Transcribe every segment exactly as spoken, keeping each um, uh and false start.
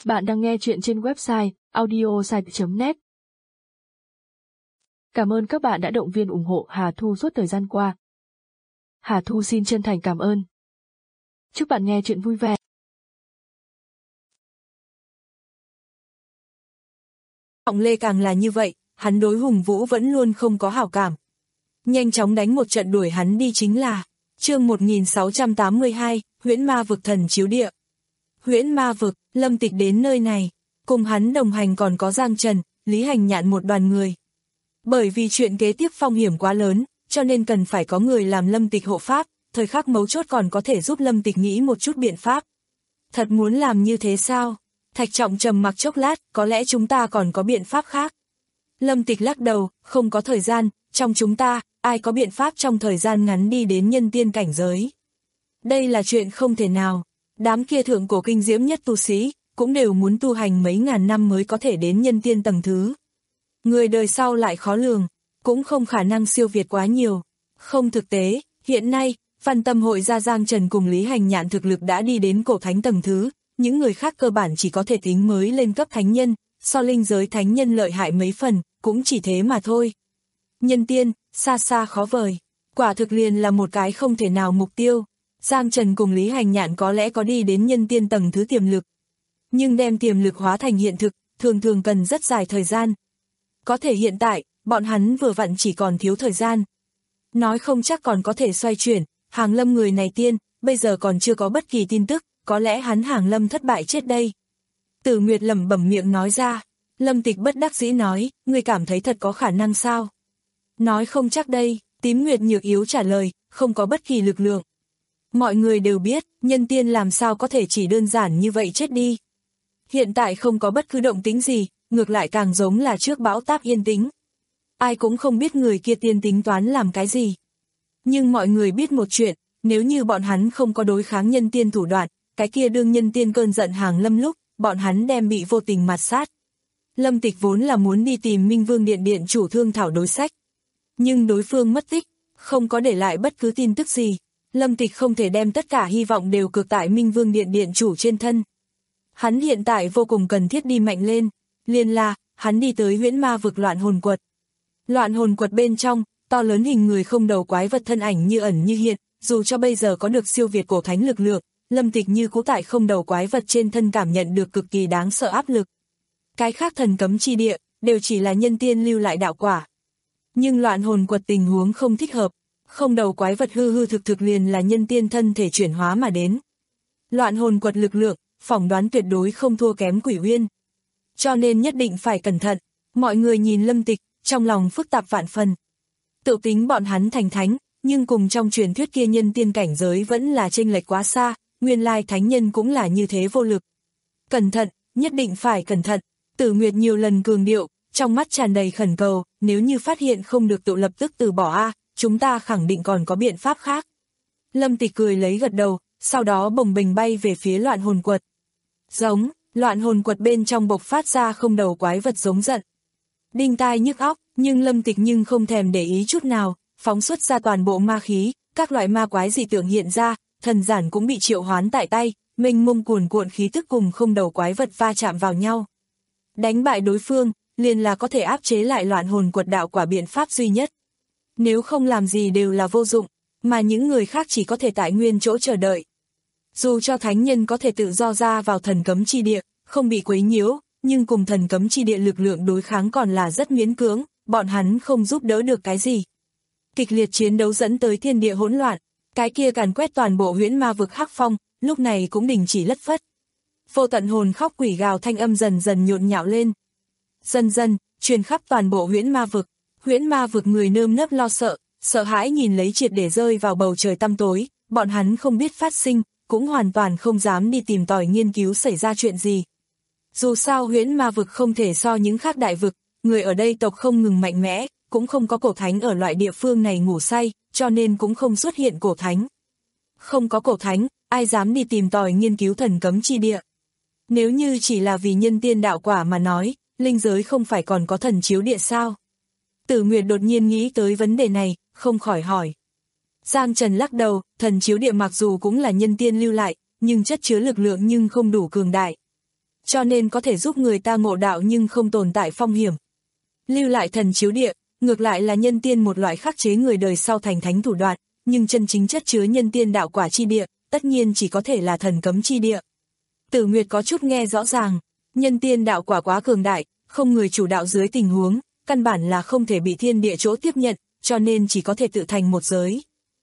Bạn đang nghe chuyện trên website audiosite chấm net. Cảm ơn các bạn đã động viên ủng hộ Hà Thu suốt thời gian qua. Hà Thu xin chân thành cảm ơn. Chúc bạn nghe chuyện vui vẻ. Trọng Lê càng là như vậy, hắn đối Hùng Vũ vẫn luôn không có hảo cảm. Nhanh chóng đánh một trận đuổi hắn đi chính là chương một nghìn sáu trăm tám mươi hai, Huyễn Ma Vực Thần Chiếu Địa. Huyễn Ma Vực, Lâm Tịch đến nơi này, cùng hắn đồng hành còn có Giang Trần, Lý Hành Nhạn một đoàn người. Bởi vì chuyện kế tiếp phong hiểm quá lớn, cho nên cần phải có người làm Lâm Tịch hộ pháp, thời khắc mấu chốt còn có thể giúp Lâm Tịch nghĩ một chút biện pháp. Thật muốn làm như thế sao? Thạch Trọng trầm mặc chốc lát, có lẽ chúng ta còn có biện pháp khác. Lâm Tịch lắc đầu, không có thời gian, trong chúng ta, ai có biện pháp trong thời gian ngắn đi đến nhân tiên cảnh giới. Đây là chuyện không thể nào, đám kia thượng cổ kinh diễm nhất tu sĩ, cũng đều muốn tu hành mấy ngàn năm mới có thể đến nhân tiên tầng thứ. Người đời sau lại khó lường, cũng không khả năng siêu việt quá nhiều. Không thực tế, hiện nay, Văn Tâm Hội gia Giang Trần cùng Lý Hành Nhạn thực lực đã đi đến cổ thánh tầng thứ, những người khác cơ bản chỉ có thể tính mới lên cấp thánh nhân, so linh giới thánh nhân lợi hại mấy phần, cũng chỉ thế mà thôi. Nhân tiên, xa xa khó vời, quả thực liền là một cái không thể nào mục tiêu. Giang Trần cùng Lý Hành Nhạn có lẽ có đi đến nhân tiên tầng thứ tiềm lực, nhưng đem tiềm lực hóa thành hiện thực, thường thường cần rất dài thời gian. Có thể hiện tại, bọn hắn vừa vặn chỉ còn thiếu thời gian. Nói không chắc còn có thể xoay chuyển, Hàng Lâm người này tiên, bây giờ còn chưa có bất kỳ tin tức, có lẽ hắn Hàng Lâm thất bại chết đây. Tử Nguyệt lẩm bẩm miệng nói ra. Lâm Tịch bất đắc dĩ nói, ngươi cảm thấy thật có khả năng sao? Nói không chắc đây, Tím Nguyệt nhược yếu trả lời, không có bất kỳ lực lượng. Mọi người đều biết, nhân tiên làm sao có thể chỉ đơn giản như vậy chết đi. Hiện tại không có bất cứ động tĩnh gì, ngược lại càng giống là trước bão táp yên tĩnh. Ai cũng không biết người kia tiên tính toán làm cái gì. Nhưng mọi người biết một chuyện, nếu như bọn hắn không có đối kháng nhân tiên thủ đoạn, cái kia đương nhân tiên cơn giận Hàng Lâm lúc, bọn hắn đem bị vô tình mạt sát. Lâm Tịch vốn là muốn đi tìm Minh Vương Điện Điện chủ thương thảo đối sách. Nhưng đối phương mất tích, không có để lại bất cứ tin tức gì. Lâm Tịch không thể đem tất cả hy vọng đều cược tại Minh Vương Điện Điện chủ trên thân. Hắn hiện tại vô cùng cần thiết đi mạnh lên, liền là, hắn đi tới Huyễn Ma Vực Loạn Hồn Quật. Loạn Hồn Quật bên trong, to lớn hình người không đầu quái vật thân ảnh như ẩn như hiện, dù cho bây giờ có được siêu việt cổ thánh lực lượng, Lâm Tịch như cũ tại không đầu quái vật trên thân cảm nhận được cực kỳ đáng sợ áp lực. Cái khác thần cấm chi địa, đều chỉ là nhân tiên lưu lại đạo quả. Nhưng Loạn Hồn Quật tình huống không thích hợp, không đầu quái vật hư hư thực thực liền là nhân tiên thân thể chuyển hóa mà đến. Loạn Hồn Quật lực lượng, phỏng đoán tuyệt đối không thua kém Quỷ Uyên. Cho nên nhất định phải cẩn thận, mọi người nhìn Lâm Tịch, trong lòng phức tạp vạn phần. Tự tính bọn hắn thành thánh, nhưng cùng trong truyền thuyết kia nhân tiên cảnh giới vẫn là chênh lệch quá xa, nguyên lai thánh nhân cũng là như thế vô lực. Cẩn thận, nhất định phải cẩn thận, Tử Nguyệt nhiều lần cường điệu, trong mắt tràn đầy khẩn cầu, nếu như phát hiện không được tự lập tức từ bỏ a, chúng ta khẳng định còn có biện pháp khác. Lâm Tịch cười lấy gật đầu, sau đó bồng bềnh bay về phía Loạn Hồn Quật. Giống, Loạn Hồn Quật bên trong bộc phát ra không đầu quái vật giống giận. Đinh tai nhức óc, nhưng Lâm Tịch nhưng không thèm để ý chút nào, phóng xuất ra toàn bộ ma khí, các loại ma quái dị tượng hiện ra, thần giản cũng bị triệu hoán tại tay, mênh mông cuồn cuộn khí tức cùng không đầu quái vật va chạm vào nhau. Đánh bại đối phương, liền là có thể áp chế lại Loạn Hồn Quật đạo quả biện pháp duy nhất. Nếu không làm gì đều là vô dụng, mà những người khác chỉ có thể tại nguyên chỗ chờ đợi. Dù cho thánh nhân có thể tự do ra vào thần cấm chi địa, không bị quấy nhiễu, nhưng cùng thần cấm chi địa lực lượng đối kháng còn là rất miễn cưỡng, bọn hắn không giúp đỡ được cái gì. Kịch liệt chiến đấu dẫn tới thiên địa hỗn loạn, cái kia càn quét toàn bộ Huyễn Ma Vực hắc phong, lúc này cũng đình chỉ lất phất. Vô tận hồn khóc quỷ gào thanh âm dần dần nhộn nhạo lên. Dần dần, truyền khắp toàn bộ Huyễn Ma Vực, Huyễn Ma Vực người nơm nớp lo sợ, sợ hãi nhìn lấy triệt để rơi vào bầu trời tăm tối, bọn hắn không biết phát sinh, cũng hoàn toàn không dám đi tìm tòi nghiên cứu xảy ra chuyện gì. Dù sao Huyễn Ma Vực không thể so những khác đại vực, người ở đây tộc không ngừng mạnh mẽ, cũng không có cổ thánh ở loại địa phương này ngủ say, cho nên cũng không xuất hiện cổ thánh. Không có cổ thánh, ai dám đi tìm tòi nghiên cứu thần cấm chi địa. Nếu như chỉ là vì nhân tiên đạo quả mà nói, linh giới không phải còn có thần chiếu địa sao? Tử Nguyệt đột nhiên nghĩ tới vấn đề này, không khỏi hỏi. Giang Trần lắc đầu, thần chiếu địa mặc dù cũng là nhân tiên lưu lại, nhưng chất chứa lực lượng nhưng không đủ cường đại. cho nên có thể giúp người ta ngộ đạo nhưng không tồn tại phong hiểm. Lưu lại thần chiếu địa, ngược lại là nhân tiên một loại khắc chế người đời sau thành thánh thủ đoạn, nhưng chân chính chất chứa nhân tiên đạo quả chi địa, tất nhiên chỉ có thể là thần cấm chi địa. Tử Nguyệt có chút nghe rõ ràng, nhân tiên đạo quả quá cường đại, không người chủ đạo dưới tình huống, căn bản là không thể bị thiên địa chỗ tiếp nhận, cho nên chỉ có thể tự thành một giới.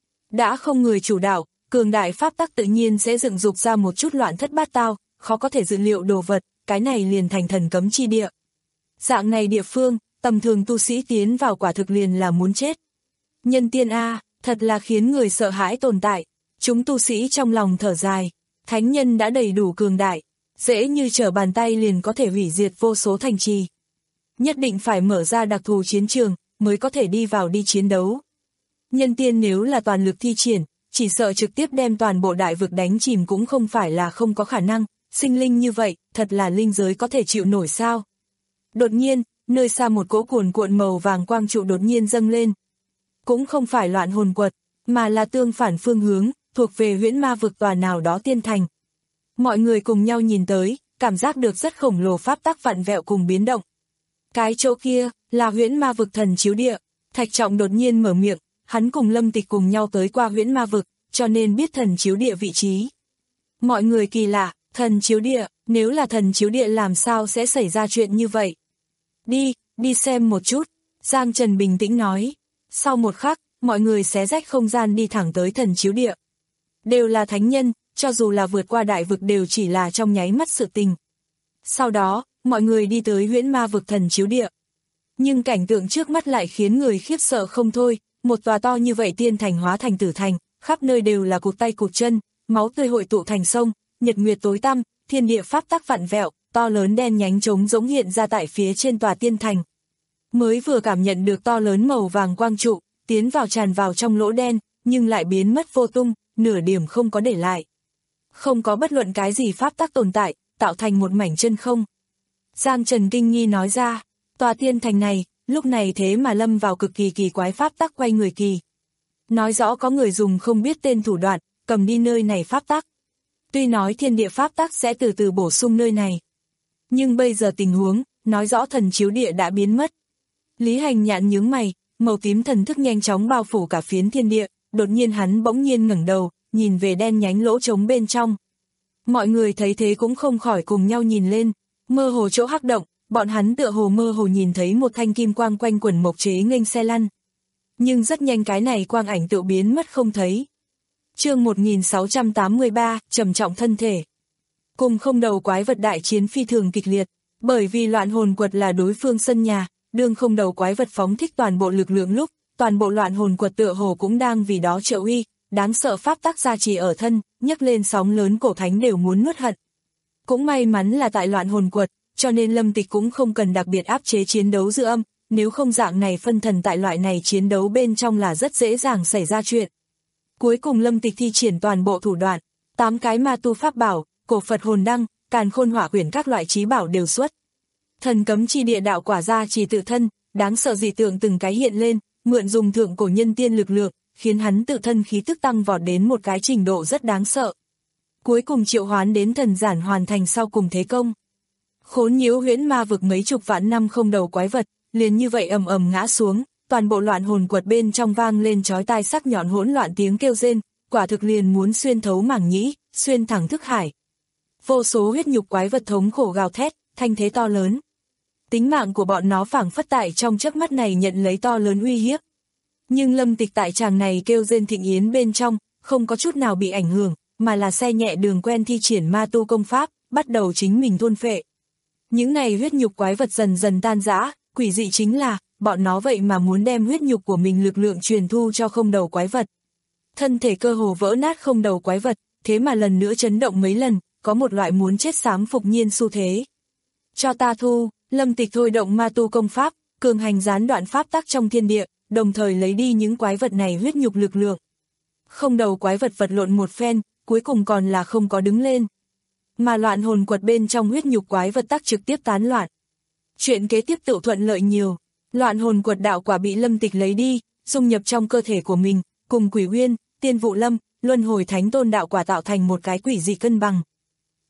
Đã không người chủ đạo, cường đại pháp tắc tự nhiên sẽ dựng dục ra một chút loạn thất bát tao, khó có thể dự liệu đồ vật, cái này liền thành thần cấm chi địa. Dạng này địa phương, tầm thường tu sĩ tiến vào quả thực liền là muốn chết. Nhân tiên A, thật là khiến người sợ hãi tồn tại. Chúng tu sĩ trong lòng thở dài, thánh nhân đã đầy đủ cường đại, dễ như trở bàn tay liền có thể hủy diệt vô số thành trì. Nhất định phải mở ra đặc thù chiến trường, mới có thể đi vào đi chiến đấu. Nhân tiên nếu là toàn lực thi triển, chỉ sợ trực tiếp đem toàn bộ đại vực đánh chìm cũng không phải là không có khả năng, sinh linh như vậy, thật là linh giới có thể chịu nổi sao. Đột nhiên, nơi xa một cỗ cuồn cuộn màu vàng quang trụ đột nhiên dâng lên. Cũng không phải loạn hồn quật, mà là tương phản phương hướng, thuộc về huyễn ma vực tòa nào đó tiên thành. Mọi người cùng nhau nhìn tới, cảm giác được rất khổng lồ pháp tắc vặn vẹo cùng biến động. Cái chỗ kia, là huyễn ma vực thần chiếu địa. Thạch Trọng đột nhiên mở miệng, hắn cùng Lâm Tịch cùng nhau tới qua huyễn ma vực, cho nên biết thần chiếu địa vị trí. Mọi người kỳ lạ, thần chiếu địa, nếu là thần chiếu địa làm sao sẽ xảy ra chuyện như vậy? Đi, đi xem một chút, Giang Trần bình tĩnh nói. Sau một khắc, mọi người xé rách không gian đi thẳng tới thần chiếu địa. Đều là thánh nhân, cho dù là vượt qua đại vực đều chỉ là trong nháy mắt sự tình. Sau đó, mọi người đi tới huyễn ma vực thần chiếu địa. Nhưng cảnh tượng trước mắt lại khiến người khiếp sợ không thôi, một tòa to như vậy tiên thành hóa thành tử thành, khắp nơi đều là cụt tay cụt chân, máu tươi hội tụ thành sông, nhật nguyệt tối tăm, thiên địa pháp tắc vặn vẹo, to lớn đen nhánh trống giống hiện ra tại phía trên tòa tiên thành. Mới vừa cảm nhận được to lớn màu vàng quang trụ, tiến vào tràn vào trong lỗ đen, nhưng lại biến mất vô tung, nửa điểm không có để lại. Không có bất luận cái gì pháp tắc tồn tại, tạo thành một mảnh chân không. Giang Trần kinh nghi nói ra, tòa tiên thành này, lúc này thế mà lâm vào cực kỳ kỳ quái pháp tắc quay người kỳ. Nói rõ có người dùng không biết tên thủ đoạn, cầm đi nơi này pháp tắc. Tuy nói thiên địa pháp tắc sẽ từ từ bổ sung nơi này. Nhưng bây giờ tình huống, nói rõ thần chiếu địa đã biến mất. Lý Hành Nhạn nhướng mày, màu tím thần thức nhanh chóng bao phủ cả phiến thiên địa, đột nhiên hắn bỗng nhiên ngẩng đầu, nhìn về đen nhánh lỗ trống bên trong. Mọi người thấy thế cũng không khỏi cùng nhau nhìn lên, mơ hồ chỗ hắc động, bọn hắn tựa hồ mơ hồ nhìn thấy một thanh kim quang quanh quẩn mộc chế nghênh xe lăn. Nhưng rất nhanh cái này quang ảnh tự biến mất không thấy. Chương một nghìn sáu trăm tám mươi ba, trầm trọng thân thể. Cùng không đầu quái vật đại chiến phi thường kịch liệt, bởi vì loạn hồn quật là đối phương sân nhà, đương không đầu quái vật phóng thích toàn bộ lực lượng lúc, toàn bộ loạn hồn quật tựa hồ cũng đang vì đó trợ uy, đáng sợ pháp tắc gia trì ở thân, nhấc lên sóng lớn cổ thánh đều muốn nuốt hận. Cũng may mắn là tại loạn hồn quật, cho nên Lâm Tịch cũng không cần đặc biệt áp chế chiến đấu dư âm, nếu không dạng này phân thần tại loại này chiến đấu bên trong là rất dễ dàng xảy ra chuyện. Cuối cùng Lâm Tịch thi triển toàn bộ thủ đoạn, tám cái ma tu pháp bảo, cổ Phật hồn đăng, càn khôn hỏa quyển các loại trí bảo đều xuất. Thần cấm chi địa đạo quả ra chỉ tự thân, đáng sợ dị tượng từng cái hiện lên, mượn dùng thượng cổ nhân tiên lực lượng, khiến hắn tự thân khí tức tăng vọt đến một cái trình độ rất đáng sợ. Cuối cùng triệu hoán đến thần giản hoàn thành sau cùng thế công. Khốn nhiễu huyễn ma vực mấy chục vạn năm không đầu quái vật, liền như vậy ầm ầm ngã xuống, toàn bộ loạn hồn quật bên trong vang lên chói tai sắc nhọn hỗn loạn tiếng kêu rên, quả thực liền muốn xuyên thấu màng nhĩ, xuyên thẳng thức hải. Vô số huyết nhục quái vật thống khổ gào thét, thanh thế to lớn. Tính mạng của bọn nó phảng phất tại trong chớp mắt này nhận lấy to lớn uy hiếp. Nhưng Lâm Tịch tại tràng này kêu rên thịnh yến bên trong, không có chút nào bị ảnh hưởng, mà là xe nhẹ đường quen thi triển ma tu công pháp, bắt đầu chính mình thôn phệ. Những này huyết nhục quái vật dần dần tan rã, quỷ dị chính là, bọn nó vậy mà muốn đem huyết nhục của mình lực lượng truyền thu cho không đầu quái vật. Thân thể cơ hồ vỡ nát không đầu quái vật, thế mà lần nữa chấn động mấy lần, có một loại muốn chết xám phục nhiên xu thế. Cho ta thu, Lâm Tịch thôi động ma tu công pháp, cường hành gián đoạn pháp tắc trong thiên địa, đồng thời lấy đi những quái vật này huyết nhục lực lượng. Không đầu quái vật vật lộn một phen, cuối cùng còn là không có đứng lên. Mà loạn hồn quật bên trong huyết nhục quái vật tắc trực tiếp tán loạn. Chuyện kế tiếp tự thuận lợi nhiều, loạn hồn quật đạo quả bị Lâm Tịch lấy đi, dung nhập trong cơ thể của mình, cùng Quỷ Uyên, Tiên Vụ Lâm, Luân Hồi Thánh Tôn đạo quả tạo thành một cái quỷ dị cân bằng.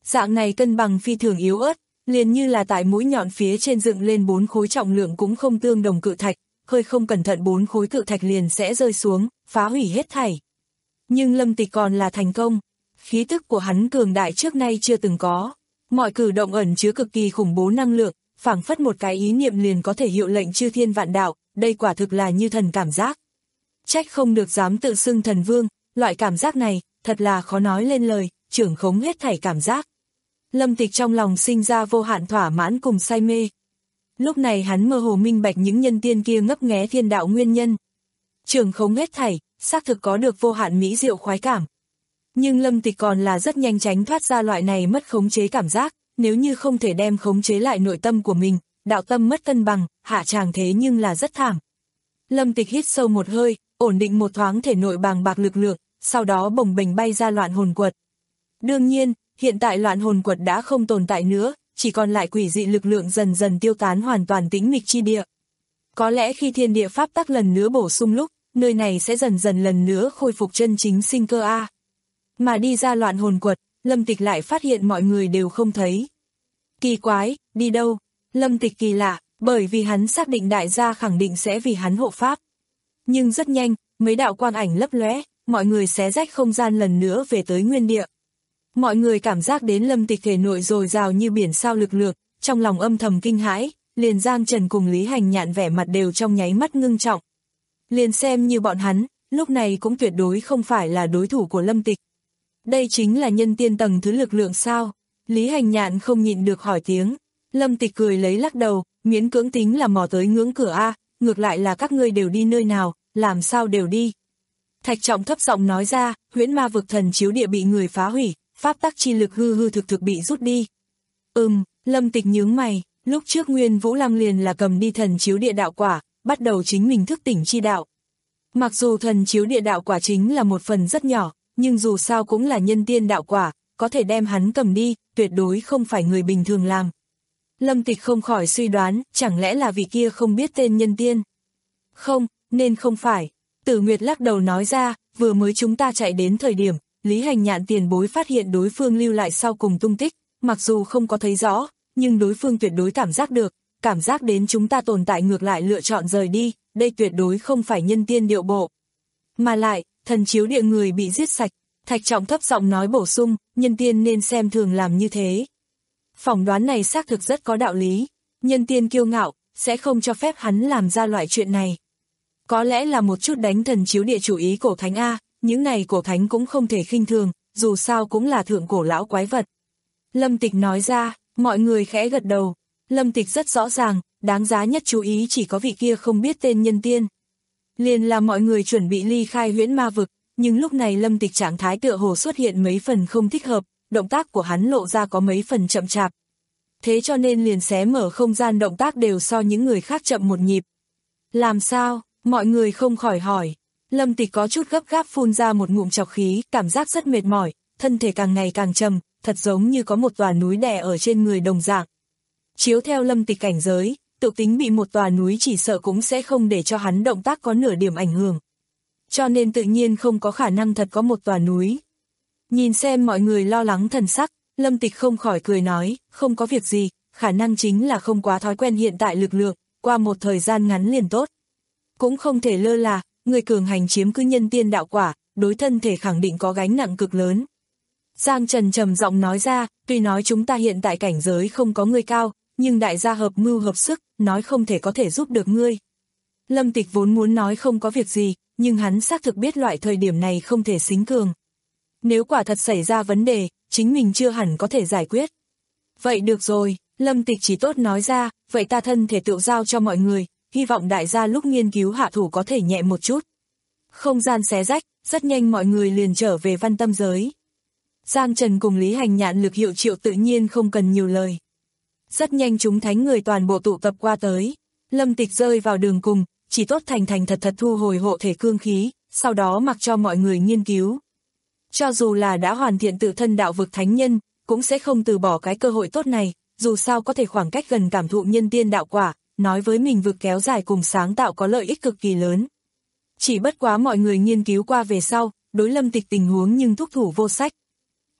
Dạng này cân bằng phi thường yếu ớt, liền như là tại mũi nhọn phía trên dựng lên bốn khối trọng lượng cũng không tương đồng cự thạch, hơi không cẩn thận bốn khối cự thạch liền sẽ rơi xuống, phá hủy hết thảy. Nhưng Lâm Tịch còn là thành công, khí tức của hắn cường đại trước nay chưa từng có, mọi cử động ẩn chứa cực kỳ khủng bố năng lượng, phảng phất một cái ý niệm liền có thể hiệu lệnh chư thiên vạn đạo, đây quả thực là như thần cảm giác. Trách không được dám tự xưng thần vương, loại cảm giác này, thật là khó nói lên lời, trưởng khống hết thảy cảm giác. Lâm Tịch trong lòng sinh ra vô hạn thỏa mãn cùng say mê. Lúc này hắn mơ hồ minh bạch những nhân tiên kia ngấp nghé thiên đạo nguyên nhân. Trưởng khống hết thảy, xác thực có được vô hạn mỹ diệu khoái cảm. Nhưng Lâm Tịch còn là rất nhanh tránh thoát ra loại này mất khống chế cảm giác, nếu như không thể đem khống chế lại nội tâm của mình, đạo tâm mất cân bằng, hạ tràng thế nhưng là rất thảm. Lâm Tịch hít sâu một hơi, ổn định một thoáng thể nội bàng bạc lực lượng, sau đó bồng bềnh bay ra loạn hồn quật. Đương nhiên, hiện tại loạn hồn quật đã không tồn tại nữa, chỉ còn lại quỷ dị lực lượng dần dần tiêu tán hoàn toàn tĩnh mịch chi địa. Có lẽ khi thiên địa pháp tắc lần nữa bổ sung lúc, nơi này sẽ dần dần lần nữa khôi phục chân chính sinh cơ a. Mà đi ra loạn hồn quật, Lâm Tịch lại phát hiện mọi người đều không thấy. Kỳ quái, đi đâu? Lâm Tịch kỳ lạ, bởi vì hắn xác định đại gia khẳng định sẽ vì hắn hộ pháp. Nhưng rất nhanh, mấy đạo quang ảnh lấp lóe, mọi người xé rách không gian lần nữa về tới nguyên địa. Mọi người cảm giác đến Lâm Tịch thể nội dồi dào như biển sao lực lượng, trong lòng âm thầm kinh hãi, liền Giang Trần cùng Lý Hành Nhạn vẻ mặt đều trong nháy mắt ngưng trọng. Liền xem như bọn hắn, lúc này cũng tuyệt đối không phải là đối thủ của Lâm Tịch. Đây chính là nhân tiên tầng thứ lực lượng sao? Lý Hành Nhạn không nhịn được hỏi tiếng. Lâm Tịch cười lấy lắc đầu, miễn cưỡng tính là mò tới ngưỡng cửa a, ngược lại là các ngươi đều đi nơi nào, làm sao đều đi. Thạch Trọng thấp giọng nói ra, huyễn ma vực thần chiếu địa bị người phá hủy, pháp tắc chi lực hư hư thực thực bị rút đi. Ừm, Lâm Tịch nhướng mày, lúc trước Nguyên Vũ Lăng liền là cầm đi thần chiếu địa đạo quả, bắt đầu chính mình thức tỉnh chi đạo. Mặc dù thần chiếu địa đạo quả chính là một phần rất nhỏ, nhưng dù sao cũng là nhân tiên đạo quả, có thể đem hắn cầm đi, tuyệt đối không phải người bình thường làm. Lâm Tịch không khỏi suy đoán, chẳng lẽ là vị kia không biết tên nhân tiên? Không, nên không phải. Tử Nguyệt lắc đầu nói ra, vừa mới chúng ta chạy đến thời điểm, Lý Hành Nhạn tiền bối phát hiện đối phương lưu lại sau cùng tung tích, mặc dù không có thấy rõ, nhưng đối phương tuyệt đối cảm giác được, cảm giác đến chúng ta tồn tại ngược lại lựa chọn rời đi, đây tuyệt đối không phải nhân tiên điệu bộ. Mà lại, thần chiếu địa người bị giết sạch, Thạch Trọng thấp giọng nói bổ sung, nhân tiên nên xem thường làm như thế. Phỏng đoán này xác thực rất có đạo lý, nhân tiên kiêu ngạo, sẽ không cho phép hắn làm ra loại chuyện này. Có lẽ là một chút đánh thần chiếu địa chủ ý cổ thánh A, những này cổ thánh cũng không thể khinh thường, dù sao cũng là thượng cổ lão quái vật. Lâm Tịch nói ra, mọi người khẽ gật đầu, Lâm Tịch rất rõ ràng, đáng giá nhất chú ý chỉ có vị kia không biết tên nhân tiên. Liền là mọi người chuẩn bị ly khai huyễn ma vực, nhưng lúc này Lâm Tịch trạng thái tựa hồ xuất hiện mấy phần không thích hợp, động tác của hắn lộ ra có mấy phần chậm chạp. Thế cho nên liền xé mở không gian động tác đều so những người khác chậm một nhịp. Làm sao? Mọi người không khỏi hỏi. Lâm Tịch có chút gấp gáp phun ra một ngụm trọc khí, cảm giác rất mệt mỏi, thân thể càng ngày càng trầm, thật giống như có một tòa núi đè ở trên người đồng dạng. Chiếu theo Lâm Tịch cảnh giới, tự tính bị một tòa núi chỉ sợ cũng sẽ không để cho hắn động tác có nửa điểm ảnh hưởng. Cho nên tự nhiên không có khả năng thật có một tòa núi. Nhìn xem mọi người lo lắng thần sắc, Lâm Tịch không khỏi cười nói, không có việc gì, khả năng chính là không quá thói quen hiện tại lực lượng, qua một thời gian ngắn liền tốt. Cũng không thể lơ là, người cường hành chiếm cứ nhân tiên đạo quả, đối thân thể khẳng định có gánh nặng cực lớn. Giang Trần trầm giọng nói ra, tuy nói chúng ta hiện tại cảnh giới không có người cao, nhưng đại gia hợp mưu hợp sức, nói không thể có thể giúp được ngươi. Lâm Tịch vốn muốn nói không có việc gì, nhưng hắn xác thực biết loại thời điểm này không thể xính cường. Nếu quả thật xảy ra vấn đề, chính mình chưa hẳn có thể giải quyết. Vậy được rồi, Lâm Tịch chỉ tốt nói ra, vậy ta thân thể tự giao cho mọi người, hy vọng đại gia lúc nghiên cứu hạ thủ có thể nhẹ một chút. Không gian xé rách, rất nhanh mọi người liền trở về văn tâm giới. Giang Trần cùng Lý Hành Nhạn lực hiệu triệu tự nhiên không cần nhiều lời. Rất nhanh chúng thánh người toàn bộ tụ tập qua tới. Lâm Tịch rơi vào đường cùng, chỉ tốt thành thành thật thật thu hồi hộ thể cương khí, sau đó mặc cho mọi người nghiên cứu. Cho dù là đã hoàn thiện tự thân đạo vực thánh nhân, cũng sẽ không từ bỏ cái cơ hội tốt này, dù sao có thể khoảng cách gần cảm thụ nhân tiên đạo quả, nói với mình vực kéo dài cùng sáng tạo có lợi ích cực kỳ lớn. Chỉ bất quá mọi người nghiên cứu qua về sau, đối Lâm Tịch tình huống nhưng thúc thủ vô sách.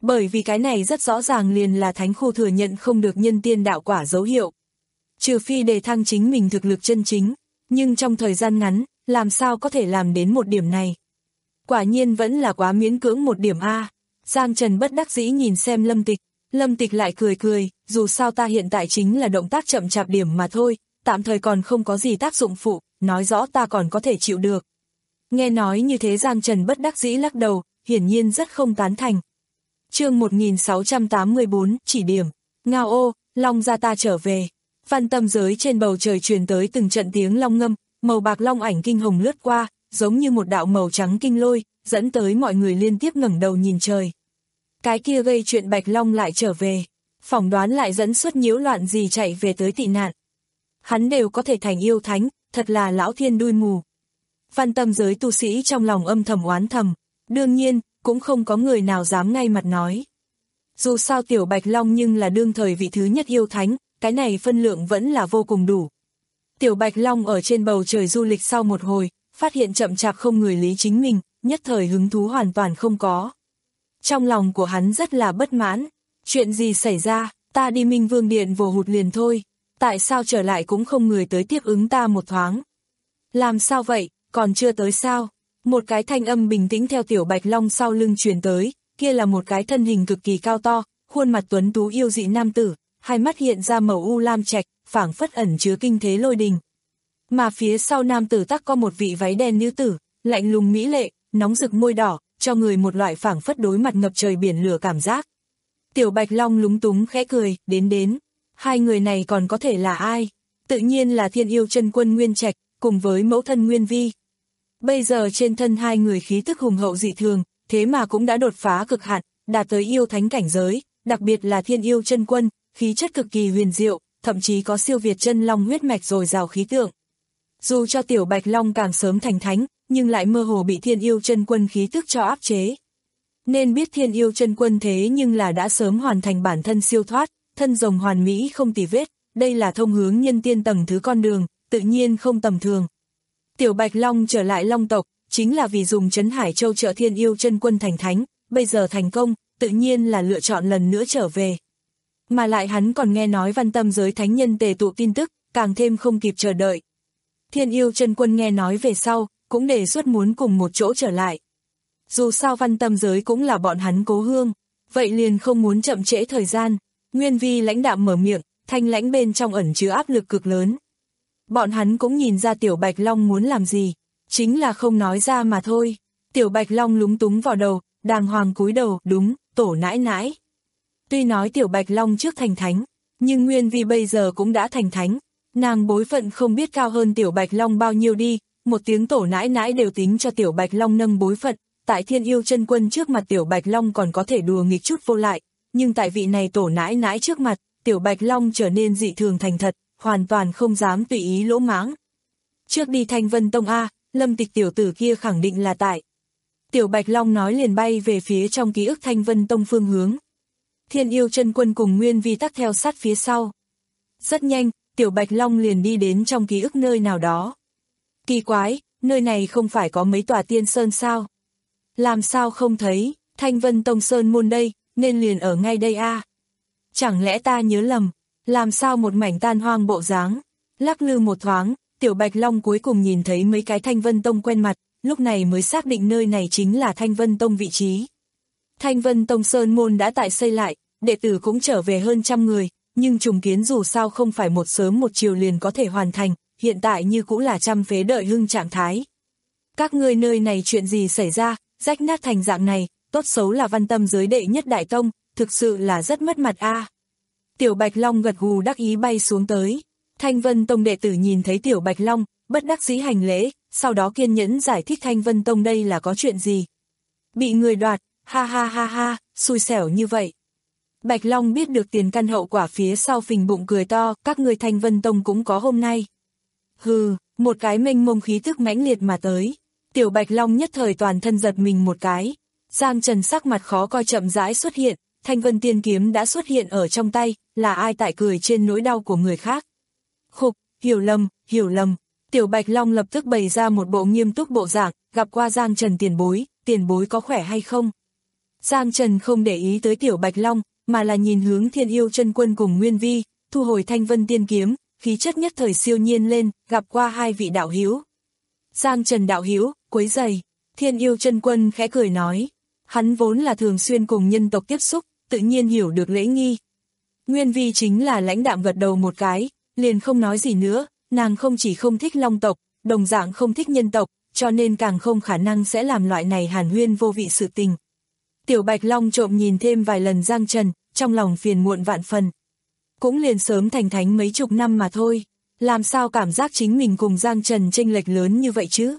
Bởi vì cái này rất rõ ràng liền là thánh khu thừa nhận không được nhân tiên đạo quả dấu hiệu. Trừ phi đề thăng chính mình thực lực chân chính, nhưng trong thời gian ngắn, làm sao có thể làm đến một điểm này. Quả nhiên vẫn là quá miễn cưỡng một điểm A. Giang Trần bất đắc dĩ nhìn xem Lâm Tịch, Lâm Tịch lại cười cười, dù sao ta hiện tại chính là động tác chậm chạp điểm mà thôi, tạm thời còn không có gì tác dụng phụ, nói rõ ta còn có thể chịu được. Nghe nói như thế Giang Trần bất đắc dĩ lắc đầu, hiển nhiên rất không tán thành. Chương một nghìn sáu trăm tám mươi bốn, chỉ điểm, ngao ô, long gia ta trở về. Văn tâm giới trên bầu trời truyền tới từng trận tiếng long ngâm, màu bạc long ảnh kinh hồng lướt qua, giống như một đạo màu trắng kinh lôi, dẫn tới mọi người liên tiếp ngẩng đầu nhìn trời. Cái kia gây chuyện Bạch Long lại trở về, phỏng đoán lại dẫn xuất nhiễu loạn gì chạy về tới tị nạn. Hắn đều có thể thành yêu thánh, thật là lão thiên đuôi mù. Văn tâm giới tu sĩ trong lòng âm thầm oán thầm, đương nhiên, cũng không có người nào dám ngay mặt nói. Dù sao tiểu Bạch Long nhưng là đương thời vị thứ nhất yêu thánh, cái này phân lượng vẫn là vô cùng đủ. Tiểu Bạch Long ở trên bầu trời du lịch sau một hồi, phát hiện chậm chạp không người lý chính mình, nhất thời hứng thú hoàn toàn không có. Trong lòng của hắn rất là bất mãn, chuyện gì xảy ra, ta đi Minh Vương Điện vồ hụt liền thôi, tại sao trở lại cũng không người tới tiếp ứng ta một thoáng. Làm sao vậy, còn chưa tới sao? Một cái thanh âm bình tĩnh theo tiểu Bạch Long sau lưng truyền tới, kia là một cái thân hình cực kỳ cao to, khuôn mặt tuấn tú yêu dị nam tử, hai mắt hiện ra màu u lam trạch, phảng phất ẩn chứa kinh thế lôi đình. Mà phía sau nam tử tắc có một vị váy đen nữ tử, lạnh lùng mỹ lệ, nóng rực môi đỏ, cho người một loại phảng phất đối mặt ngập trời biển lửa cảm giác. Tiểu Bạch Long lúng túng khẽ cười, đến đến, hai người này còn có thể là ai? Tự nhiên là Thiên Yêu Chân Quân Nguyên Trạch, cùng với mẫu thân Nguyên Vi. Bây giờ trên thân hai người khí tức hùng hậu dị thường, thế mà cũng đã đột phá cực hạn, đạt tới yêu thánh cảnh giới, đặc biệt là Thiên Yêu Chân Quân, khí chất cực kỳ huyền diệu, thậm chí có siêu việt chân long huyết mạch dồi dào khí tượng. Dù cho tiểu Bạch Long càng sớm thành thánh, nhưng lại mơ hồ bị Thiên Yêu Chân Quân khí tức cho áp chế. Nên biết Thiên Yêu Chân Quân thế nhưng là đã sớm hoàn thành bản thân siêu thoát, thân rồng hoàn mỹ không tì vết, đây là thông hướng nhân tiên tầng thứ con đường, tự nhiên không tầm thường. Tiểu Bạch Long trở lại Long tộc, chính là vì dùng Trấn Hải Châu trợ Thiên Yêu Chân Quân thành thánh, bây giờ thành công, tự nhiên là lựa chọn lần nữa trở về. Mà lại hắn còn nghe nói văn tâm giới thánh nhân tề tụ tin tức, càng thêm không kịp chờ đợi. Thiên Yêu Chân Quân nghe nói về sau, cũng đề xuất muốn cùng một chỗ trở lại. Dù sao văn tâm giới cũng là bọn hắn cố hương, vậy liền không muốn chậm trễ thời gian. Nguyên Vi lãnh đạm mở miệng, thanh lãnh bên trong ẩn chứa áp lực cực lớn. Bọn hắn cũng nhìn ra tiểu Bạch Long muốn làm gì, chính là không nói ra mà thôi. Tiểu Bạch Long lúng túng vào đầu, đàng hoàng cúi đầu, đúng, tổ nãi nãi. Tuy nói tiểu Bạch Long trước thành thánh, nhưng Nguyên Vi bây giờ cũng đã thành thánh. Nàng bối phận không biết cao hơn tiểu Bạch Long bao nhiêu đi, một tiếng tổ nãi nãi đều tính cho tiểu Bạch Long nâng bối phận. Tại Thiên Yêu Chân Quân trước mặt tiểu Bạch Long còn có thể đùa nghịch chút vô lại, nhưng tại vị này tổ nãi nãi trước mặt, tiểu Bạch Long trở nên dị thường thành thật, hoàn toàn không dám tùy ý lỗ mãng. Trước đi Thanh Vân Tông A, Lâm Tịch tiểu tử kia khẳng định là tại. Tiểu Bạch Long nói liền bay về phía trong ký ức Thanh Vân Tông phương hướng. Thiên Yêu Chân Quân cùng Nguyên Vi tắc theo sát phía sau. Rất nhanh, tiểu Bạch Long liền đi đến trong ký ức nơi nào đó. Kỳ quái, nơi này không phải có mấy tòa tiên sơn sao? Làm sao không thấy, Thanh Vân Tông Sơn môn đây, nên liền ở ngay đây a. À? Chẳng lẽ ta nhớ lầm, làm sao một mảnh tan hoang bộ dáng? Lắc lư một thoáng, tiểu Bạch Long cuối cùng nhìn thấy mấy cái Thanh Vân Tông quen mặt, lúc này mới xác định nơi này chính là Thanh Vân Tông vị trí. Thanh Vân Tông Sơn môn đã tại xây lại, đệ tử cũng trở về hơn trăm người, nhưng trùng kiến dù sao không phải một sớm một chiều liền có thể hoàn thành, hiện tại như cũng là trăm phế đợi hưng trạng thái. Các ngươi nơi này chuyện gì xảy ra, rách nát thành dạng này, tốt xấu là văn tâm giới đệ nhất đại tông, thực sự là rất mất mặt a. À. Tiểu Bạch Long gật gù đắc ý bay xuống tới. Thanh Vân Tông đệ tử nhìn thấy Tiểu Bạch Long, bất đắc dĩ hành lễ, sau đó kiên nhẫn giải thích Thanh Vân Tông đây là có chuyện gì. Bị người đoạt, ha ha ha ha, xui xẻo như vậy. Bạch Long biết được tiền căn hậu quả phía sau phình bụng cười to, các người Thanh Vân Tông cũng có hôm nay. Hừ, một cái mênh mông khí tức mãnh liệt mà tới. Tiểu Bạch Long nhất thời toàn thân giật mình một cái. Giang Trần sắc mặt khó coi chậm rãi xuất hiện, Thanh Vân Tiên Kiếm đã xuất hiện ở trong tay, là ai tại cười trên nỗi đau của người khác. Khục, hiểu lầm, hiểu lầm. Tiểu Bạch Long lập tức bày ra một bộ nghiêm túc bộ dạng, gặp qua Giang Trần tiền bối, tiền bối có khỏe hay không? Giang Trần không để ý tới Tiểu Bạch Long, mà là nhìn hướng Thiên Yêu Chân Quân cùng Nguyên Vi, thu hồi Thanh Vân Tiên Kiếm, khí chất nhất thời siêu nhiên lên, gặp qua hai vị đạo hữu. Giang Trần đạo hữu, quấy rầy. Thiên Yêu Chân Quân khẽ cười nói, hắn vốn là thường xuyên cùng nhân tộc tiếp xúc, tự nhiên hiểu được lễ nghi. Nguyên Vi chính là lãnh đạm gật đầu một cái, liền không nói gì nữa, nàng không chỉ không thích Long tộc, đồng dạng không thích nhân tộc, cho nên càng không khả năng sẽ làm loại này hàn huyên vô vị sự tình. Tiểu Bạch Long trộm nhìn thêm vài lần Giang Trần, trong lòng phiền muộn vạn phần. Cũng liền sớm thành thánh mấy chục năm mà thôi, làm sao cảm giác chính mình cùng Giang Trần chênh lệch lớn như vậy chứ?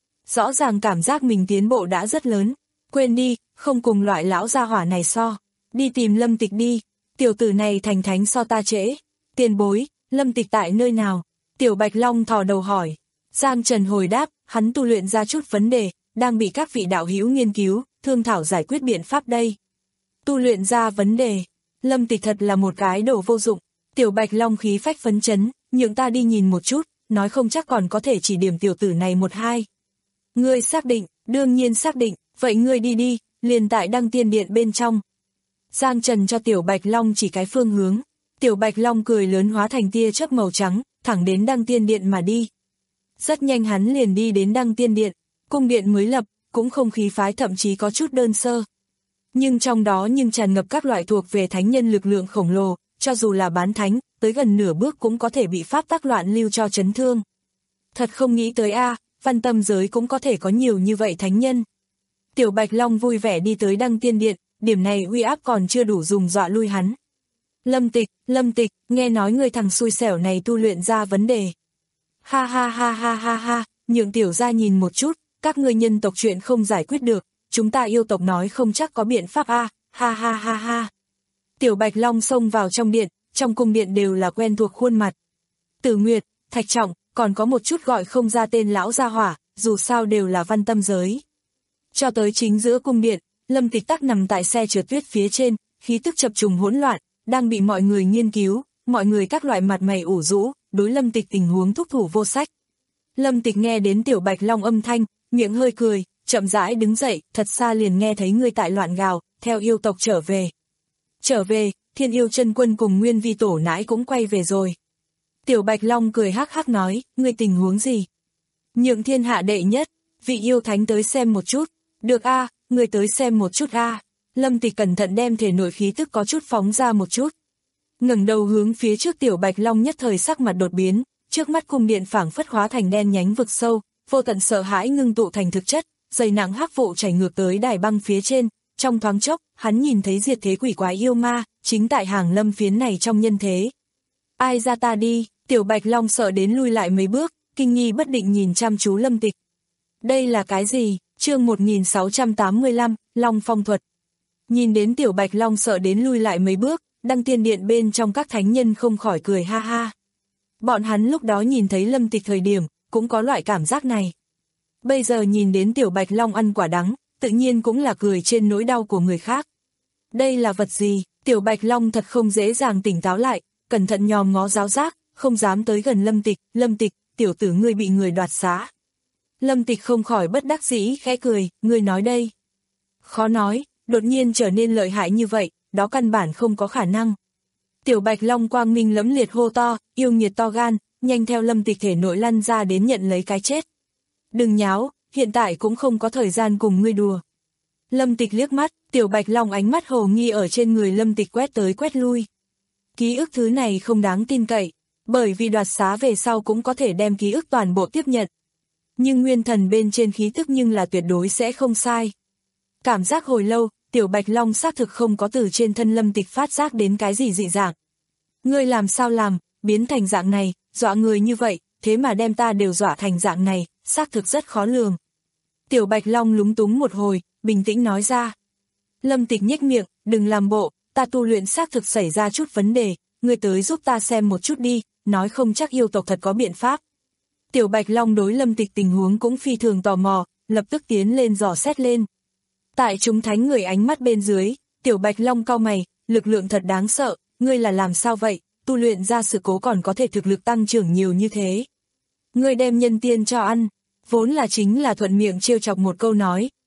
Rõ ràng cảm giác mình tiến bộ đã rất lớn, quên đi, không cùng loại lão gia hỏa này so, đi tìm Lâm Tịch đi, tiểu tử này thành thánh so ta trễ. Tiền bối, Lâm Tịch tại nơi nào? Tiểu Bạch Long thò đầu hỏi. Giang Trần hồi đáp, hắn tu luyện ra chút vấn đề, đang bị các vị đạo hữu nghiên cứu, thương thảo giải quyết biện pháp đây. Tu luyện ra vấn đề, Lâm Tịch thật là một cái đồ vô dụng. Tiểu Bạch Long khí phách phấn chấn, nhượng ta đi nhìn một chút, nói không chắc còn có thể chỉ điểm tiểu tử này một hai. Ngươi xác định, đương nhiên xác định, vậy ngươi đi đi, liền tại Đăng Tiên Điện bên trong. Giang Trần cho Tiểu Bạch Long chỉ cái phương hướng, Tiểu Bạch Long cười lớn hóa thành tia chớp màu trắng, thẳng đến Đăng Tiên Điện mà đi. Rất nhanh hắn liền đi đến Đăng Tiên Điện, cung điện mới lập, cũng không khí phái thậm chí có chút đơn sơ. Nhưng trong đó nhưng tràn ngập các loại thuộc về thánh nhân lực lượng khổng lồ, cho dù là bán thánh, tới gần nửa bước cũng có thể bị pháp tắc loạn lưu cho chấn thương. Thật không nghĩ tới a, Văn Tâm giới cũng có thể có nhiều như vậy thánh nhân. Tiểu Bạch Long vui vẻ đi tới Đăng Tiên Điện, điểm này uy áp còn chưa đủ dùng dọa lui hắn. Lâm Tịch, Lâm Tịch, nghe nói người thằng xui xẻo này tu luyện ra vấn đề. Ha ha ha ha ha ha, nhượng tiểu ra nhìn một chút, các ngươi nhân tộc chuyện không giải quyết được, chúng ta yêu tộc nói không chắc có biện pháp a, ha ha ha ha. Tiểu Bạch Long xông vào trong điện, trong cung điện đều là quen thuộc khuôn mặt. Tử Nguyệt, Thạch Trọng, còn có một chút gọi không ra tên lão gia hỏa, dù sao đều là Văn Tâm giới. Cho tới chính giữa cung điện, Lâm Tịch tắc nằm tại xe trượt tuyết phía trên, khí tức chập trùng hỗn loạn, đang bị mọi người nghiên cứu, mọi người các loại mặt mày ủ rũ, đối Lâm Tịch tình huống thúc thủ vô sách. Lâm Tịch nghe đến Tiểu Bạch Long âm thanh, miệng hơi cười, chậm rãi đứng dậy, thật xa liền nghe thấy người tại loạn gào, theo yêu tộc trở về. Trở về, Thiên Yêu Chân Quân cùng Nguyên Vi tổ nãi cũng quay về rồi. Tiểu Bạch Long cười hắc hắc nói, ngươi tình huống gì? Nhượng thiên hạ đệ nhất, vị yêu thánh tới xem một chút. Được a, à, ngươi tới xem một chút a. À. Lâm Tịch cẩn thận đem thể nội khí tức có chút phóng ra một chút. Ngẩng đầu hướng phía trước Tiểu Bạch Long nhất thời sắc mặt đột biến, trước mắt cung điện phảng phất hóa thành đen nhánh vực sâu, vô tận sợ hãi ngưng tụ thành thực chất, dày nặng hắc vụ chảy ngược tới đài băng phía trên, trong thoáng chốc, hắn nhìn thấy diệt thế quỷ quái yêu ma, chính tại hàng lâm phiến này trong nhân thế. Ai ra ta đi, Tiểu Bạch Long sợ đến lui lại mấy bước, kinh nghi bất định nhìn chăm chú Lâm Tịch. Đây là cái gì? Chương một nghìn sáu trăm tám mươi lăm, Long Phong thuật. Nhìn đến Tiểu Bạch Long sợ đến lui lại mấy bước, Đăng Tiên Điện bên trong các thánh nhân không khỏi cười ha ha. Bọn hắn lúc đó nhìn thấy Lâm Tịch thời điểm, cũng có loại cảm giác này. Bây giờ nhìn đến Tiểu Bạch Long ăn quả đắng, tự nhiên cũng là cười trên nỗi đau của người khác. Đây là vật gì? Tiểu Bạch Long thật không dễ dàng tỉnh táo lại, cẩn thận nhòm ngó giáo giác, không dám tới gần Lâm Tịch. Lâm Tịch, tiểu tử ngươi bị người đoạt xá. Lâm Tịch không khỏi bất đắc dĩ khẽ cười, ngươi nói đây. Khó nói, đột nhiên trở nên lợi hại như vậy, đó căn bản không có khả năng. Tiểu Bạch Long quang minh lẫm liệt hô to, yêu nghiệt to gan, nhanh theo Lâm Tịch thể nội lăn ra đến nhận lấy cái chết. Đừng nháo, hiện tại cũng không có thời gian cùng ngươi đùa. Lâm Tịch liếc mắt, Tiểu Bạch Long ánh mắt hồ nghi ở trên người Lâm Tịch quét tới quét lui. Ký ức thứ này không đáng tin cậy, bởi vì đoạt xá về sau cũng có thể đem ký ức toàn bộ tiếp nhận. Nhưng nguyên thần bên trên khí tức nhưng là tuyệt đối sẽ không sai. Cảm giác hồi lâu, Tiểu Bạch Long xác thực không có từ trên thân Lâm Tịch phát giác đến cái gì dị dạng. Ngươi làm sao làm, biến thành dạng này, dọa người như vậy, thế mà đem ta đều dọa thành dạng này, xác thực rất khó lường. Tiểu Bạch Long lúng túng một hồi, bình tĩnh nói ra. Lâm Tịch nhếch miệng, đừng làm bộ, ta tu luyện xác thực xảy ra chút vấn đề, ngươi tới giúp ta xem một chút đi, nói không chắc yêu tộc thật có biện pháp. Tiểu Bạch Long đối Lâm Tịch tình huống cũng phi thường tò mò, lập tức tiến lên dò xét lên. Tại chúng thánh người ánh mắt bên dưới, Tiểu Bạch Long cau mày, lực lượng thật đáng sợ, ngươi là làm sao vậy, tu luyện ra sự cố còn có thể thực lực tăng trưởng nhiều như thế. Ngươi đem nhân tiên cho ăn, vốn là chính là thuận miệng trêu chọc một câu nói,